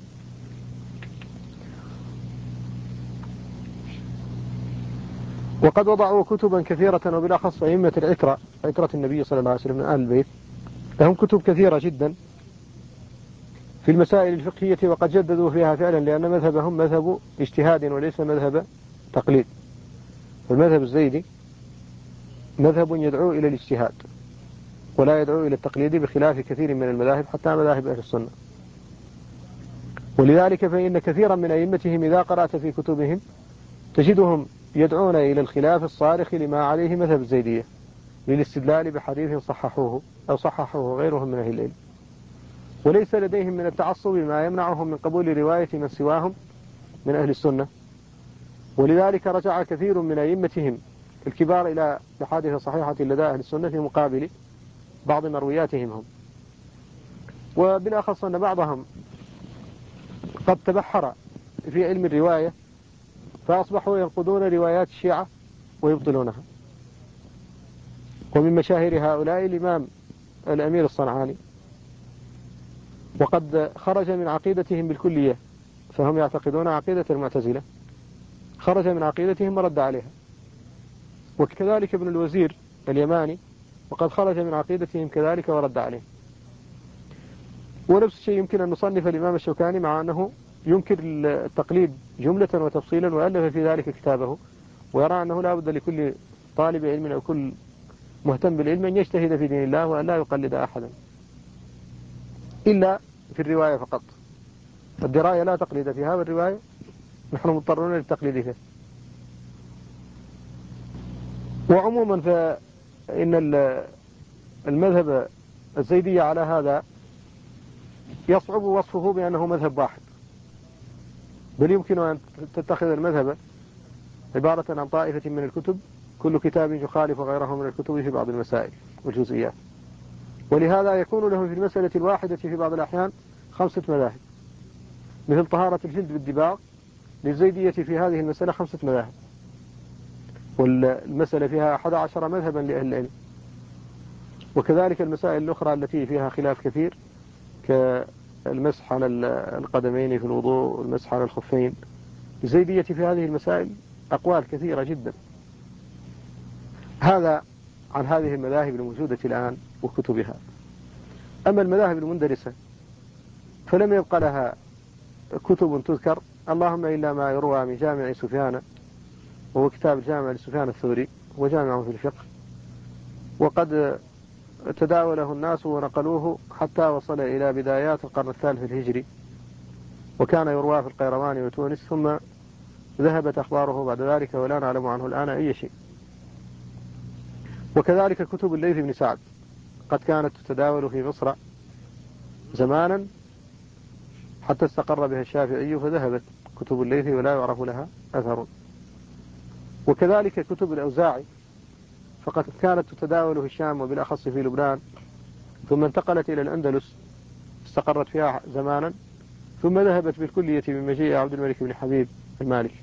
وقد وضعوا كتبا كثيرة، وبالأخص أئمة العترة، عترة النبي صلى الله عليه وسلم من آل البيت، لهم كتب كثيرة جدا في المسائل الفقهية، وقد جددوا فيها فعلا، لأن مذهبهم مذهب اجتهاد وليس مذهب تقليد. فالمذهب الزيدي مذهب يدعو إلى الاجتهاد ولا يدعو إلى التقليد، بخلاف كثير من المذاهب حتى مذاهب أهل السنة. ولذلك فإن كثيرا من أئمتهم إذا قرأت في كتبهم تجدهم يدعون إلى الخلاف الصارخ لما عليه مذهب الزيدية، للاستدلال بحديث صححوه أو صححوه غيرهم من أهل العلم، وليس لديهم من التعصب ما يمنعهم من قبول رواية من سواهم من أهل السنة. ولذلك رجع كثير من أئمتهم الكبار إلى أحاديث صحيحة لدى أهل السنة في مقابل بعض مروياتهم هم. وبالأخص أن بعضهم قد تبحر في علم الرواية، فأصبحوا ينقضون روايات الشيعة ويبطلونها. ومن مشاهير هؤلاء الإمام الأمير الصنعاني، وقد خرج من عقيدتهم بالكلية، فهم يعتقدون عقيدة المعتزلة، خرج من عقيدتهم ورد عليها. وكذلك ابن الوزير اليماني، وقد خرج من عقيدتهم كذلك ورد عليه. ونفس الشيء يمكن أن نصنف الإمام الشوكاني، مع أنه ينكر التقليد جملة وتفصيلا، وألف في ذلك كتابه، ويرى أنه لا بد لكل طالب علم أو كل مهتم بالعلم أن يجتهد في دين الله وأن لا يقلد أحدا إلا في الرواية فقط. الدراية لا تقليد فيها، والرواية نحن مضطرون للتقليد فيها. وعموما فإن المذهب الزيدي على هذا يصعب وصفه بأنه مذهب واحد، بل يمكن أن تتخذ المذهب عبارة عن طائفة من الكتب، كل كتاب يخالف غيره من الكتب في بعض المسائل والجزئيات. ولهذا يكون له في المسألة الواحدة في بعض الأحيان 5 مذاهب، مثل طهارة الجلد بالدباغ، للزيدية في هذه المسألة 5 مذاهب، والمسألة فيها 11 مذهبا لأهل العلم. وكذلك المسائل الأخرى التي فيها خلاف كثير، كالمسح على القدمين في الوضوء والمسح على الخفين، الزيدية في هذه المسائل أقوال كثيرة جدا. هذا عن هذه المذاهب الموجودة الآن وكتبها. أما المذاهب المندرسة فلم يبقى لها كتب تذكر، اللهم إلا ما يروى من جامع سفيان، وهو كتاب الجامع لسفيان الثوري وجامع في الفقه، وقد تداوله الناس ونقلوه حتى وصل إلى بدايات القرن الثالث الهجري، وكان يروى في القيروان وتونس، ثم ذهبت أخباره بعد ذلك ولا نعلم عنه الآن أي شيء. وكذلك كتب الليث بن سعد قد كانت تتداول في مصر زمانا حتى استقر بها الشافعي، فذهبت كتب الليث ولا يعرف لها أثر. وكذلك كتب الأوزاعي فقد كانت تتداول في الشام وبالأخص في لبنان، ثم انتقلت إلى الأندلس استقرت فيها زمانا، ثم ذهبت بالكلية من مجيء عبد الملك بن حبيب المالكي.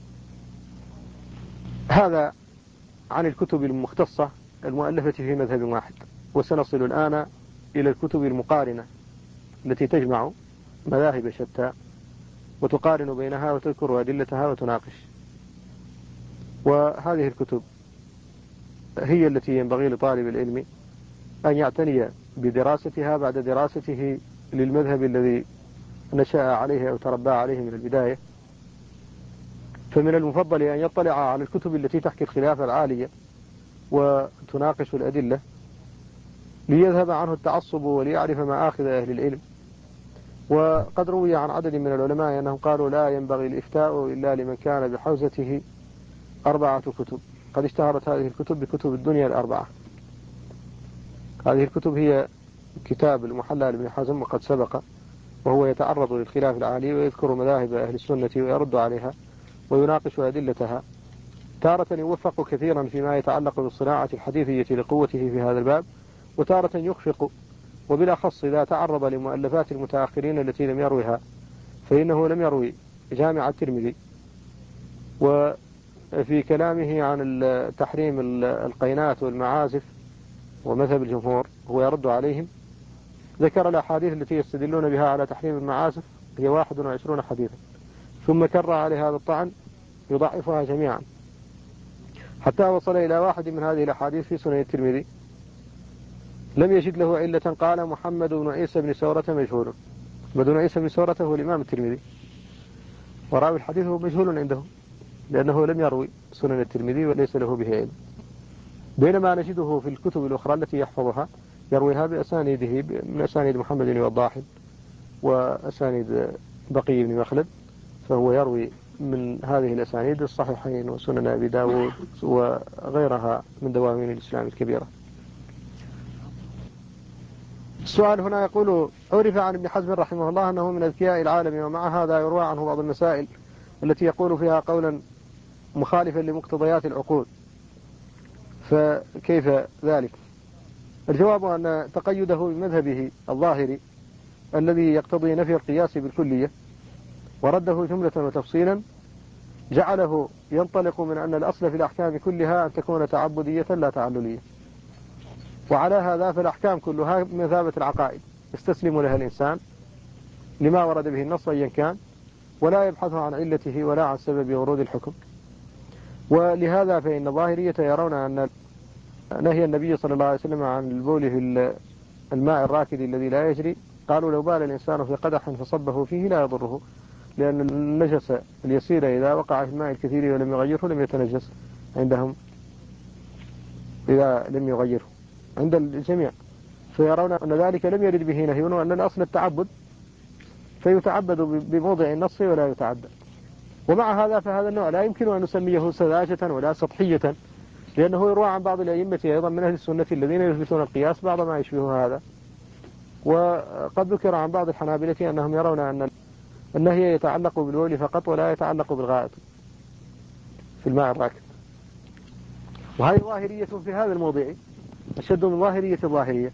هذا عن الكتب المختصة المؤلفة في مذهب واحد. وسنصل الآن إلى الكتب المقارنة التي تجمع مذاهب شتى وتقارن بينها وتذكر أدلتها وتناقش. وهذه الكتب هي التي ينبغي لطالب العلم أن يعتني بدراستها بعد دراسته للمذهب الذي نشأ عليه أو تربى عليه من البداية. فمن المفضل أن يطلع على الكتب التي تحكي الخلاف العالية وتناقش الأدلة، ليذهب عنه التعصب وليعرف مآخذ أهل العلم. وقد روي عن عدد من العلماء أنهم قالوا لا ينبغي الإفتاء إلا لمن كان بحوزته 4 كتب. قد اشتهرت هذه الكتب بكتب الدنيا ال4. هذه الكتب هي كتاب المحلى لابن حزم وقد سبق، وهو يتعرض للخلاف العالي ويذكر مذاهب أهل السنة ويرد عليها ويناقش أدلتها، تارة يوفق كثيرا فيما يتعلق بالصناعة الحديثية لقوته في هذا الباب، وتارة يخفق، وبالأخص إذا تعرض لمؤلفات المتأخرين التي لم يروها، فإنه لم يروي جامع الترمذي. وفي كلامه عن تحريم القينات والمعازف ومذهب الجمهور هو يرد عليهم، ذكر الأحاديث التي يستدلون بها على تحريم المعازف هي 21 حديثا، ثم كرر على هذا الطعن يضعفها جميعا، حتى وصل إلى واحد من هذه الأحاديث في سنن الترمذي لم يجد له علة، قال محمد بن عيسى بن سورة مجهول. محمد بن عيسى بن سورة هو الإمام الترمذي، وراوي الحديث هو مجهول عنده لأنه لم يروي سنن الترمذي وليس له به علم، بينما نجده في الكتب الأخرى التي يحفظها يرويها بأسانيده من أسانيد محمد بن وضاح وأسانيد بقي بن مخلد، فهو يروي من هذه الأسانيد الصحيحين وسنن أبي داود وغيرها من دواوين الإسلام الكبيرة. السؤال هنا يقول: عرف عن ابن حزم رحمه الله أنه من أذكياء العالم، ومع هذا يروى عنه بعض المسائل التي يقول فيها قولا مخالفا لمقتضيات العقول، فكيف ذلك؟ الجواب أن تقيده بمذهبه الظاهري الذي يقتضي نفي القياس بالكلية ورده جملة وتفصيلا جعله ينطلق من أن الأصل في الأحكام كلها أن تكون تعبدية لا تعللية، وعلى هذا فالأحكام كلها مثابة العقائد يستسلم لها الإنسان لما ورد به النص أيا كان، ولا يبحث عن علته ولا عن سبب ورود الحكم. ولهذا فإن الظاهرية يرون أن نهي النبي صلى الله عليه وسلم عن البول في الماء الراكد الذي لا يجري، قالوا لو بال الإنسان في قدح فصبه فيه لا يضره، لأن النجس اليسير إذا وقع في الماء الكثير ولم يغيره لم يتنجس عندهم إذا لم يغيره عند الجميع، فيرون أن ذلك لم يرد به نهي، وأن الأصل التعبد فيتعبد بموضع النص ولا يتعدى. ومع هذا فهذا النوع لا يمكن أن نسميه سذاجة ولا سطحية، لأنه يروى عن بعض الأئمة أيضا من أهل السنة الذين يثبتون القياس بعض ما يشبه هذا. وقد ذكر عن بعض الحنابلة أنهم يرون أن النهي يتعلق بالبول فقط ولا يتعلق بالغائط في الماء الراكد، وهذه ظاهرية في هذا الموضع أشد من ظاهرية الظاهرية.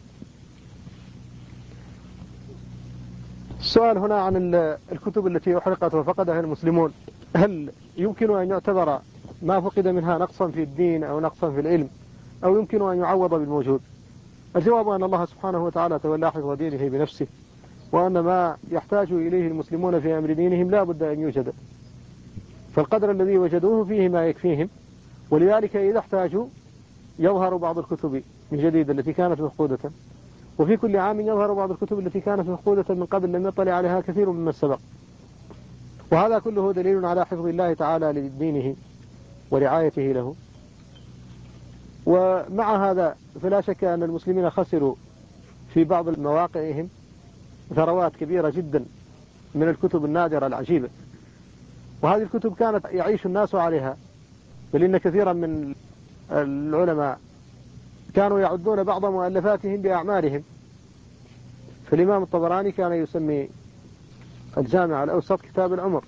السؤال هنا عن الكتب التي أحرقت وفقدها المسلمون، هل يمكن أن يعتبر ما فقد منها نقصا في الدين أو نقصا في العلم، أو يمكن أن يعوض بالموجود؟ الجواب أن الله سبحانه وتعالى تولى حفظ دينه بنفسه، وأن ما يحتاج إليه المسلمون في أمر دينهم لا بد أن يوجد، فالقدر الذي وجدوه فيه ما يكفيهم، ولذلك إذا احتاجوا يظهر بعض الكتب من جديد التي كانت مفقودة، وفي كل عام يظهر بعض الكتب التي كانت مفقودة من قبل لم يطلع عليها كثير ممن سبق، وهذا كله دليل على حفظ الله تعالى لدينه ورعايته له. ومع هذا فلا شك أن المسلمين خسروا في بعض مواقعهم ثروات كبيرة جدا من الكتب النادرة العجيبة، وهذه الكتب كانت يعيش الناس عليها، بل إن كثيرا من العلماء كانوا يعدون بعض مؤلفاتهم بأعمارهم. فالإمام الطبراني كان يسمي الجامع الأوسط كتاب العمر،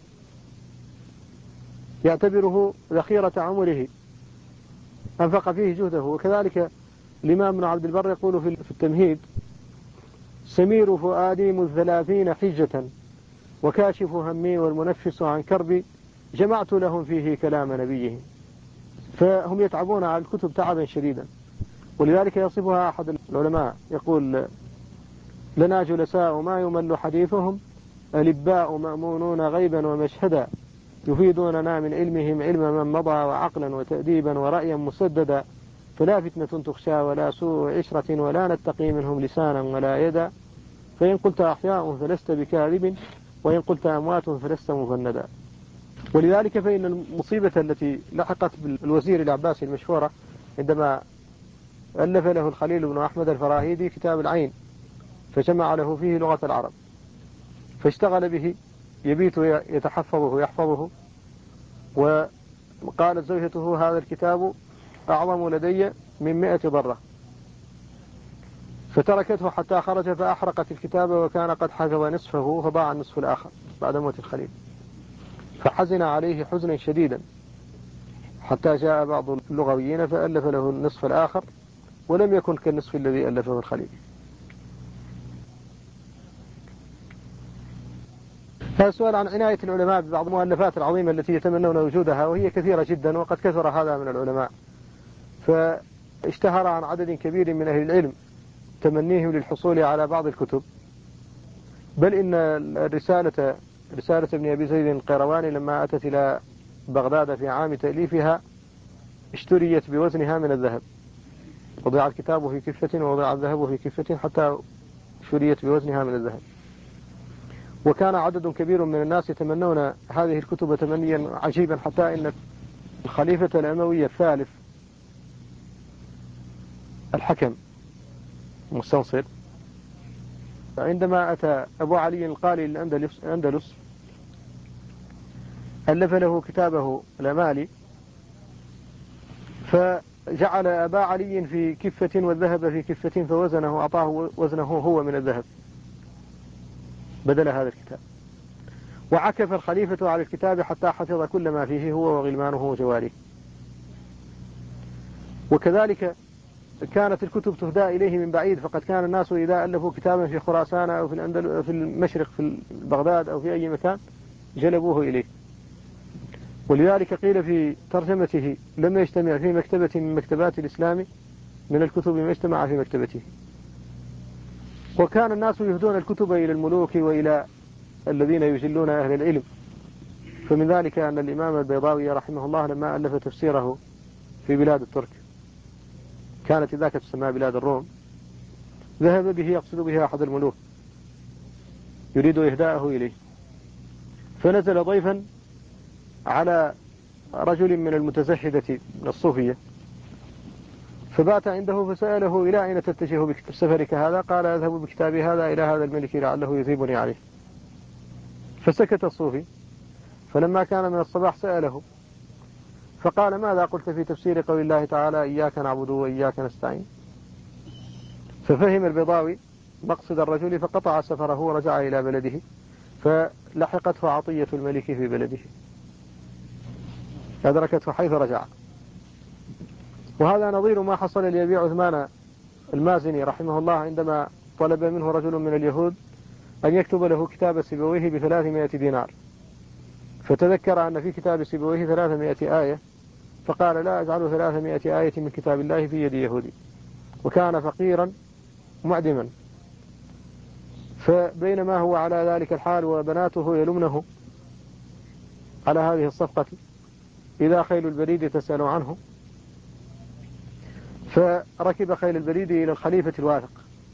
يعتبره ذخيرة عمره أنفق فيه جهده. وكذلك الإمام ابن عبد البر يقول في التمهيد: سمير فؤادي مذ 30 حجة، وكاشف همي والمنفس عن كربي، جمعت لهم فيه كلام نبيهم. فهم يتعبون على الكتب تعبا شديدا، ولذلك يصفها أحد العلماء يقول: لنا جلساء ما يمل حديثهم، ألباء مأمونون غيبا ومشهدا، يفيدوننا من علمهم علم من مضى، وعقلا وتأديبا ورأيا مسددا، فلا فتنة تخشى ولا سوء عشرة، ولا نتقي منهم لسانا ولا يدا، فإن قلت أحياء فلست بكاذب، وإن قلت أموات فلست مفندا. ولذلك فإن المصيبة التي لحقت بالوزير العباسي المشهورة عندما ألف له الخليل بن أحمد الفراهيدي كتاب العين، فجمع له فيه لغة العرب، فاشتغل به، يبيت يتحفظه يحفظه، قالت زوجته هذا الكتاب أعظم لدي من 100 ضرة، فتركته حتى خرج فأحرقت الكتاب وكان قد حفظ نصفه فضاع النصف الآخر بعد موت الخليفة، فحزن عليه حزنا شديدا حتى جاء بعض اللغويين فألف له النصف الآخر ولم يكن كالنصف الذي ألفه الخليفة. هذا السؤال عن عناية العلماء ببعض المؤلفات العظيمة التي يتمنون وجودها، وهي كثيرة جدا وقد كثر هذا من العلماء، فاشتهر عن عدد كبير من أهل العلم تمنيهم للحصول على بعض الكتب، بل إن رسالة ابن أبي زيد القيرواني لما أتت إلى بغداد في عام تأليفها اشتريت بوزنها من الذهب، وضع الكتاب في كفة ووضع الذهب في كفة حتى اشتريت بوزنها من الذهب. وكان عدد كبير من الناس يتمنون هذه الكتب تمنيا عجيبا، حتى إن الخليفة الأموي الثالث الحكم مستنصر عندما أتى أبو علي القالي للأندلس ألف له كتابه الأمالي، فجعل أبا علي في كفة والذهب في كفة فوزنه، أعطاه وزنه هو من الذهب بدل هذا الكتاب، وعكف الخليفة على الكتاب حتى حفظ كل ما فيه هو وغلمانه وجواريه. وكذلك كانت الكتب تهدى إليه من بعيد، فقد كان الناس إذا ألفوا كتابا في خراسان أو في المشرق في بغداد أو في أي مكان جلبوه إليه. ولذلك قيل في ترجمته لم يجتمع في مكتبة من مكتبات الإسلام من الكتب ما اجتمع في مكتبته. وكان الناس يهدون الكتب إلى الملوك وإلى الذين يجلون أهل العلم، فمن ذلك أن الإمام البيضاوي رحمه الله لما ألف تفسيره في بلاد الترك، كانت ذاك تسمى بلاد الروم، ذهب به يقصد به أحد الملوك يريد إهداءه إليه، فنزل ضيفا على رجل من المتزهدة من الصوفية فبات عنده فسأله إلى أين تتجه بسفرك هذا؟ قال أذهب بكتابي هذا إلى هذا الملك لعله يثيبني عليه. فسكت الصوفي، فلما كان من الصباح سأله فقال ماذا قلت في تفسير قول الله تعالى إياك نعبد وإياك نستعين؟ ففهم البيضاوي مقصد الرجل فقطع سفره ورجع إلى بلده، فلحقته عطية الملك في بلده أدركته حيث رجع. وهذا نظير ما حصل لأبي عثمان المازني رحمه الله عندما طلب منه رجل من اليهود أن يكتب له كتاب سيبويه ب300 دينار، فتذكر أن في كتاب سيبويه 300 آية، فقال لا أجعل 300 آية من كتاب الله في يد يهودي، وكان فقيرا معدما. فبينما هو على ذلك الحال وبناته يلمنه على هذه الصفقة إذا خيل البريد تسأل عنه، فركب خيل البريد إلى الخليفة الواثق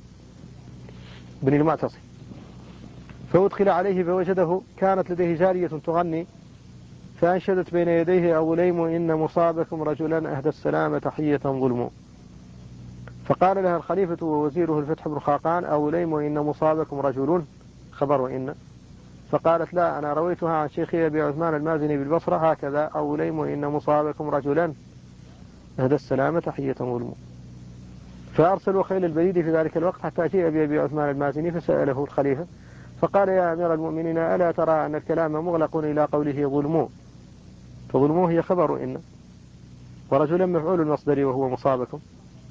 بن المعتصم، فأدخل عليه فوجده كانت لديه جارية تغني، فأنشدت بين يديه أوليم إن مصابكم رجلا أهدى السلام تحية ظلم. فقال لها الخليفة ووزيره الفتح بن خاقان أوليم إن مصابكم رجل خبر وإن، فقالت لا أنا رويتها عن شيخي أبي عثمان المازني بالبصرة هكذا أوليم إن مصابكم رجلا أهدى السلام تحية ظلم. فأرسلوا خيل البريد في ذلك الوقت حتى جاء بأبي عثمان المازني فسأله الخليفة فقال يا أمير المؤمنين ألا ترى أن الكلام مغلق إلى قوله ظلموا، فظلموه هي خبر إن، ورجلا مفعول المصدر وهو مصابكم.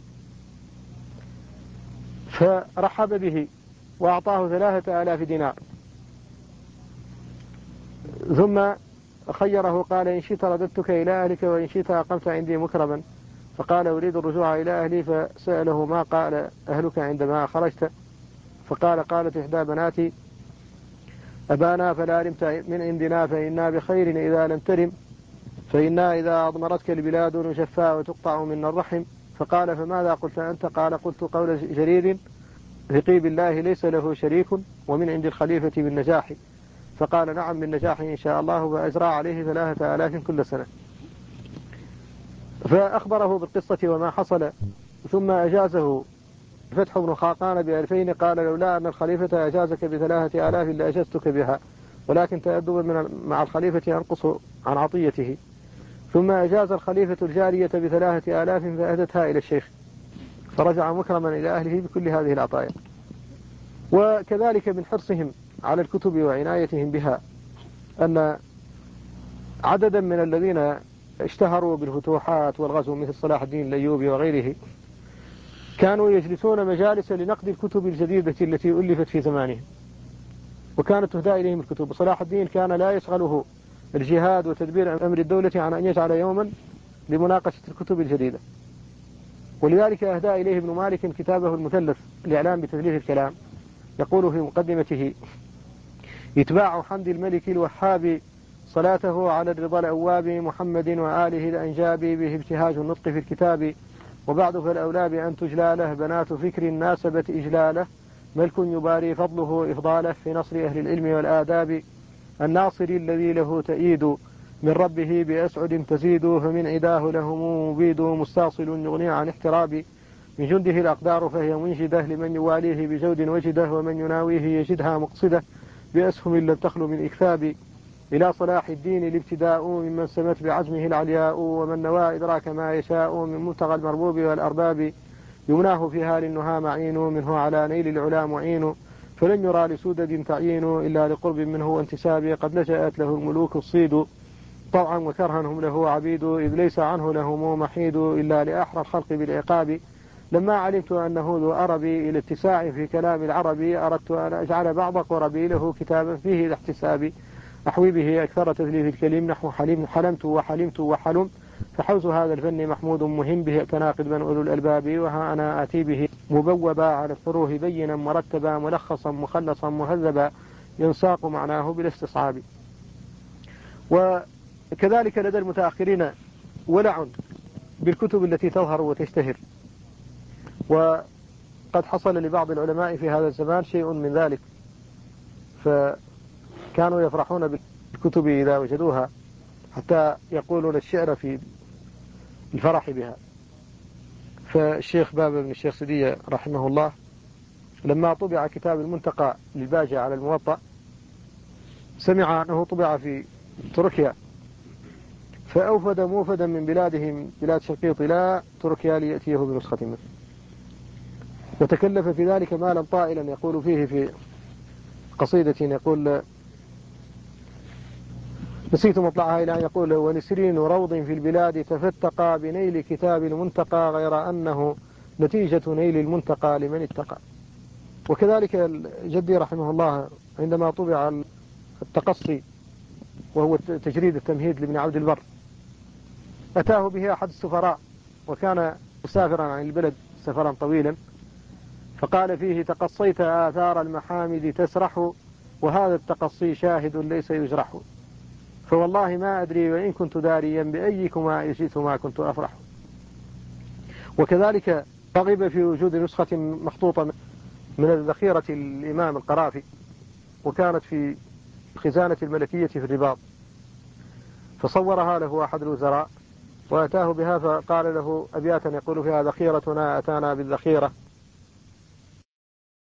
فرحب به وأعطاه 3000 دينار، ثم خيره قال إن شئت رددتك إلى أهلك وإن شئت أقمت عندي مكرما، فقال أريد الرجوع إلى أهلي. فسأله ما قال أهلك عندما خرجت؟ فقال قالت إحدى بناتي أبانا فلا رمت من عندنا فإنا بخير إذا لم ترم، فإنا إذا أضمرتك البلاد نشفاء وتقطع منا الرحم. فقال فماذا قلت أنت؟ قال قلت قول جرير ثقي بالله ليس له شريك ومن عند الخليفة بالنجاح. فقال نعم بالنجاح إن شاء الله، وأجرى عليه 3000 كل سنة. فأخبره بالقصة وما حصل، ثم أجازه فتح بن خاقان ب2000، قال لولا أن الخليفة أجازك ب3000 لأجزتك بها، ولكن تأدب مع الخليفة أنقص عن عطيته. ثم أجاز الخليفة الجارية ب3,000 فأهدتها إلى الشيخ، فرجع مكرما إلى أهله بكل هذه العطايا. وكذلك من حرصهم على الكتب وعنايتهم بها أن عددا من الذين اشتهروا بالفتوحات والغزو مثل صلاح الدين الأيوبي وغيره كانوا يجلسون مجالس لنقد الكتب الجديدة التي ألفت في زمانهم، وكانت تهدى إليهم الكتب. صلاح الدين كان لا يشغله الجهاد وتدبير أمر الدولة عن أن يجعل يوما لمناقشة الكتب الجديدة، ولذلك أهدى إليه ابن مالك كتابه المثلث الإعلام بتثليث الكلام، يقول في مقدمته: إتباع حمد الملك الوهاب صلاته على الرضا الأواب محمد وآله الأنجاب به ابتهاج النطق في الكتاب، وبعد فالأولى بأن تجلى له بنات فكر ناسبت إجلاله، ملك يباري فضله إفضاله في نصر أهل العلم والآداب، الناصر الذي له تأييد من ربه بأسعد تزيد، فمن عداه لهم مبيد مستاصل يغني عن احتراب، من جنده الأقدار فهي منجدة لمن يواليه بجود وجده، ومن يناويه يجدها مقصدة بأسهم لم تخلو من إكثاب، إلى صلاح الدين الابتداء ممن سمت بعزمه العلياء، ومن نوى إدراك ما يشاء من مبتغى المربوب والأرباب، يمناه فيها للنهى معين منه على نيل العلا معين، فلن يرى لسودد تعيين إلا لقرب منه وانتساب، قد لجأت له الملوك الصيد طوعا وكرها هم له عبيد، إذ ليس عنه لهم محيد إلا لأحرى الخلق بالعقاب، لما علمت أنه ذو أربي إلى اتساع في كلام العربي، أردت أن أجعل بعض قربي له كتابا فيه لاحتسابي، أحوي به أكثر تثليث الكلم نحو حلمت وحلمت وحلم، فحوز هذا الفن محمود مهم به اعتناقد من أولو الألباب، وها أنا آتي به مبوبا على الحروف بينا مرتبا ملخصا مخلصا مهذبا، ينساق معناه بالاستصعاب. وكذلك لدى المتأخرين ولع بالكتب التي تظهر وتشتهر، وقد حصل لبعض العلماء في هذا الزمان شيء من ذلك، فكانوا يفرحون بالكتب إذا وجدوها حتى يقولون الشعر في الفرح بها. فالشيخ بابا بن الشيخ سدية رحمه الله لما طبع كتاب المنتقى للباجة على الموطأ سمع أنه طبع في تركيا، فأوفد موفدا من بلادهم بلاد شقيط إلى تركيا ليأتيه بنسخة منه، وتكلف في ذلك مالا طائلا يقول فيه في قصيدة، يقول نسيت مطلعها إلى أن يقول: ونسرين روض في البلاد تفتقى بنيل كتاب المنتقى، غير أنه نتيجة نيل المنتقى لمن اتقى. وكذلك جدي رحمه الله عندما طبع التقصي وهو تجريد التمهيد لابن عبد البر أتاه به أحد السفراء، وكان مسافرا عن البلد سفرا طويلا، فقال فيه: تقصيت آثار المحامد تسرح، وهذا التقصي شاهد ليس يجرح، فوالله ما أدري وإن كنت داريا بأيكما يشيتما كنت أفرح. وكذلك رغب في وجود نسخة مخطوطة من الذخيرة الإمام القرافي، وكانت في خزانة الملكية في الرباط، فصورها له أحد الوزراء وأتاه بها، فقال له أبياتا يقول فيها: ذخيرتنا أتانا بالذخيرة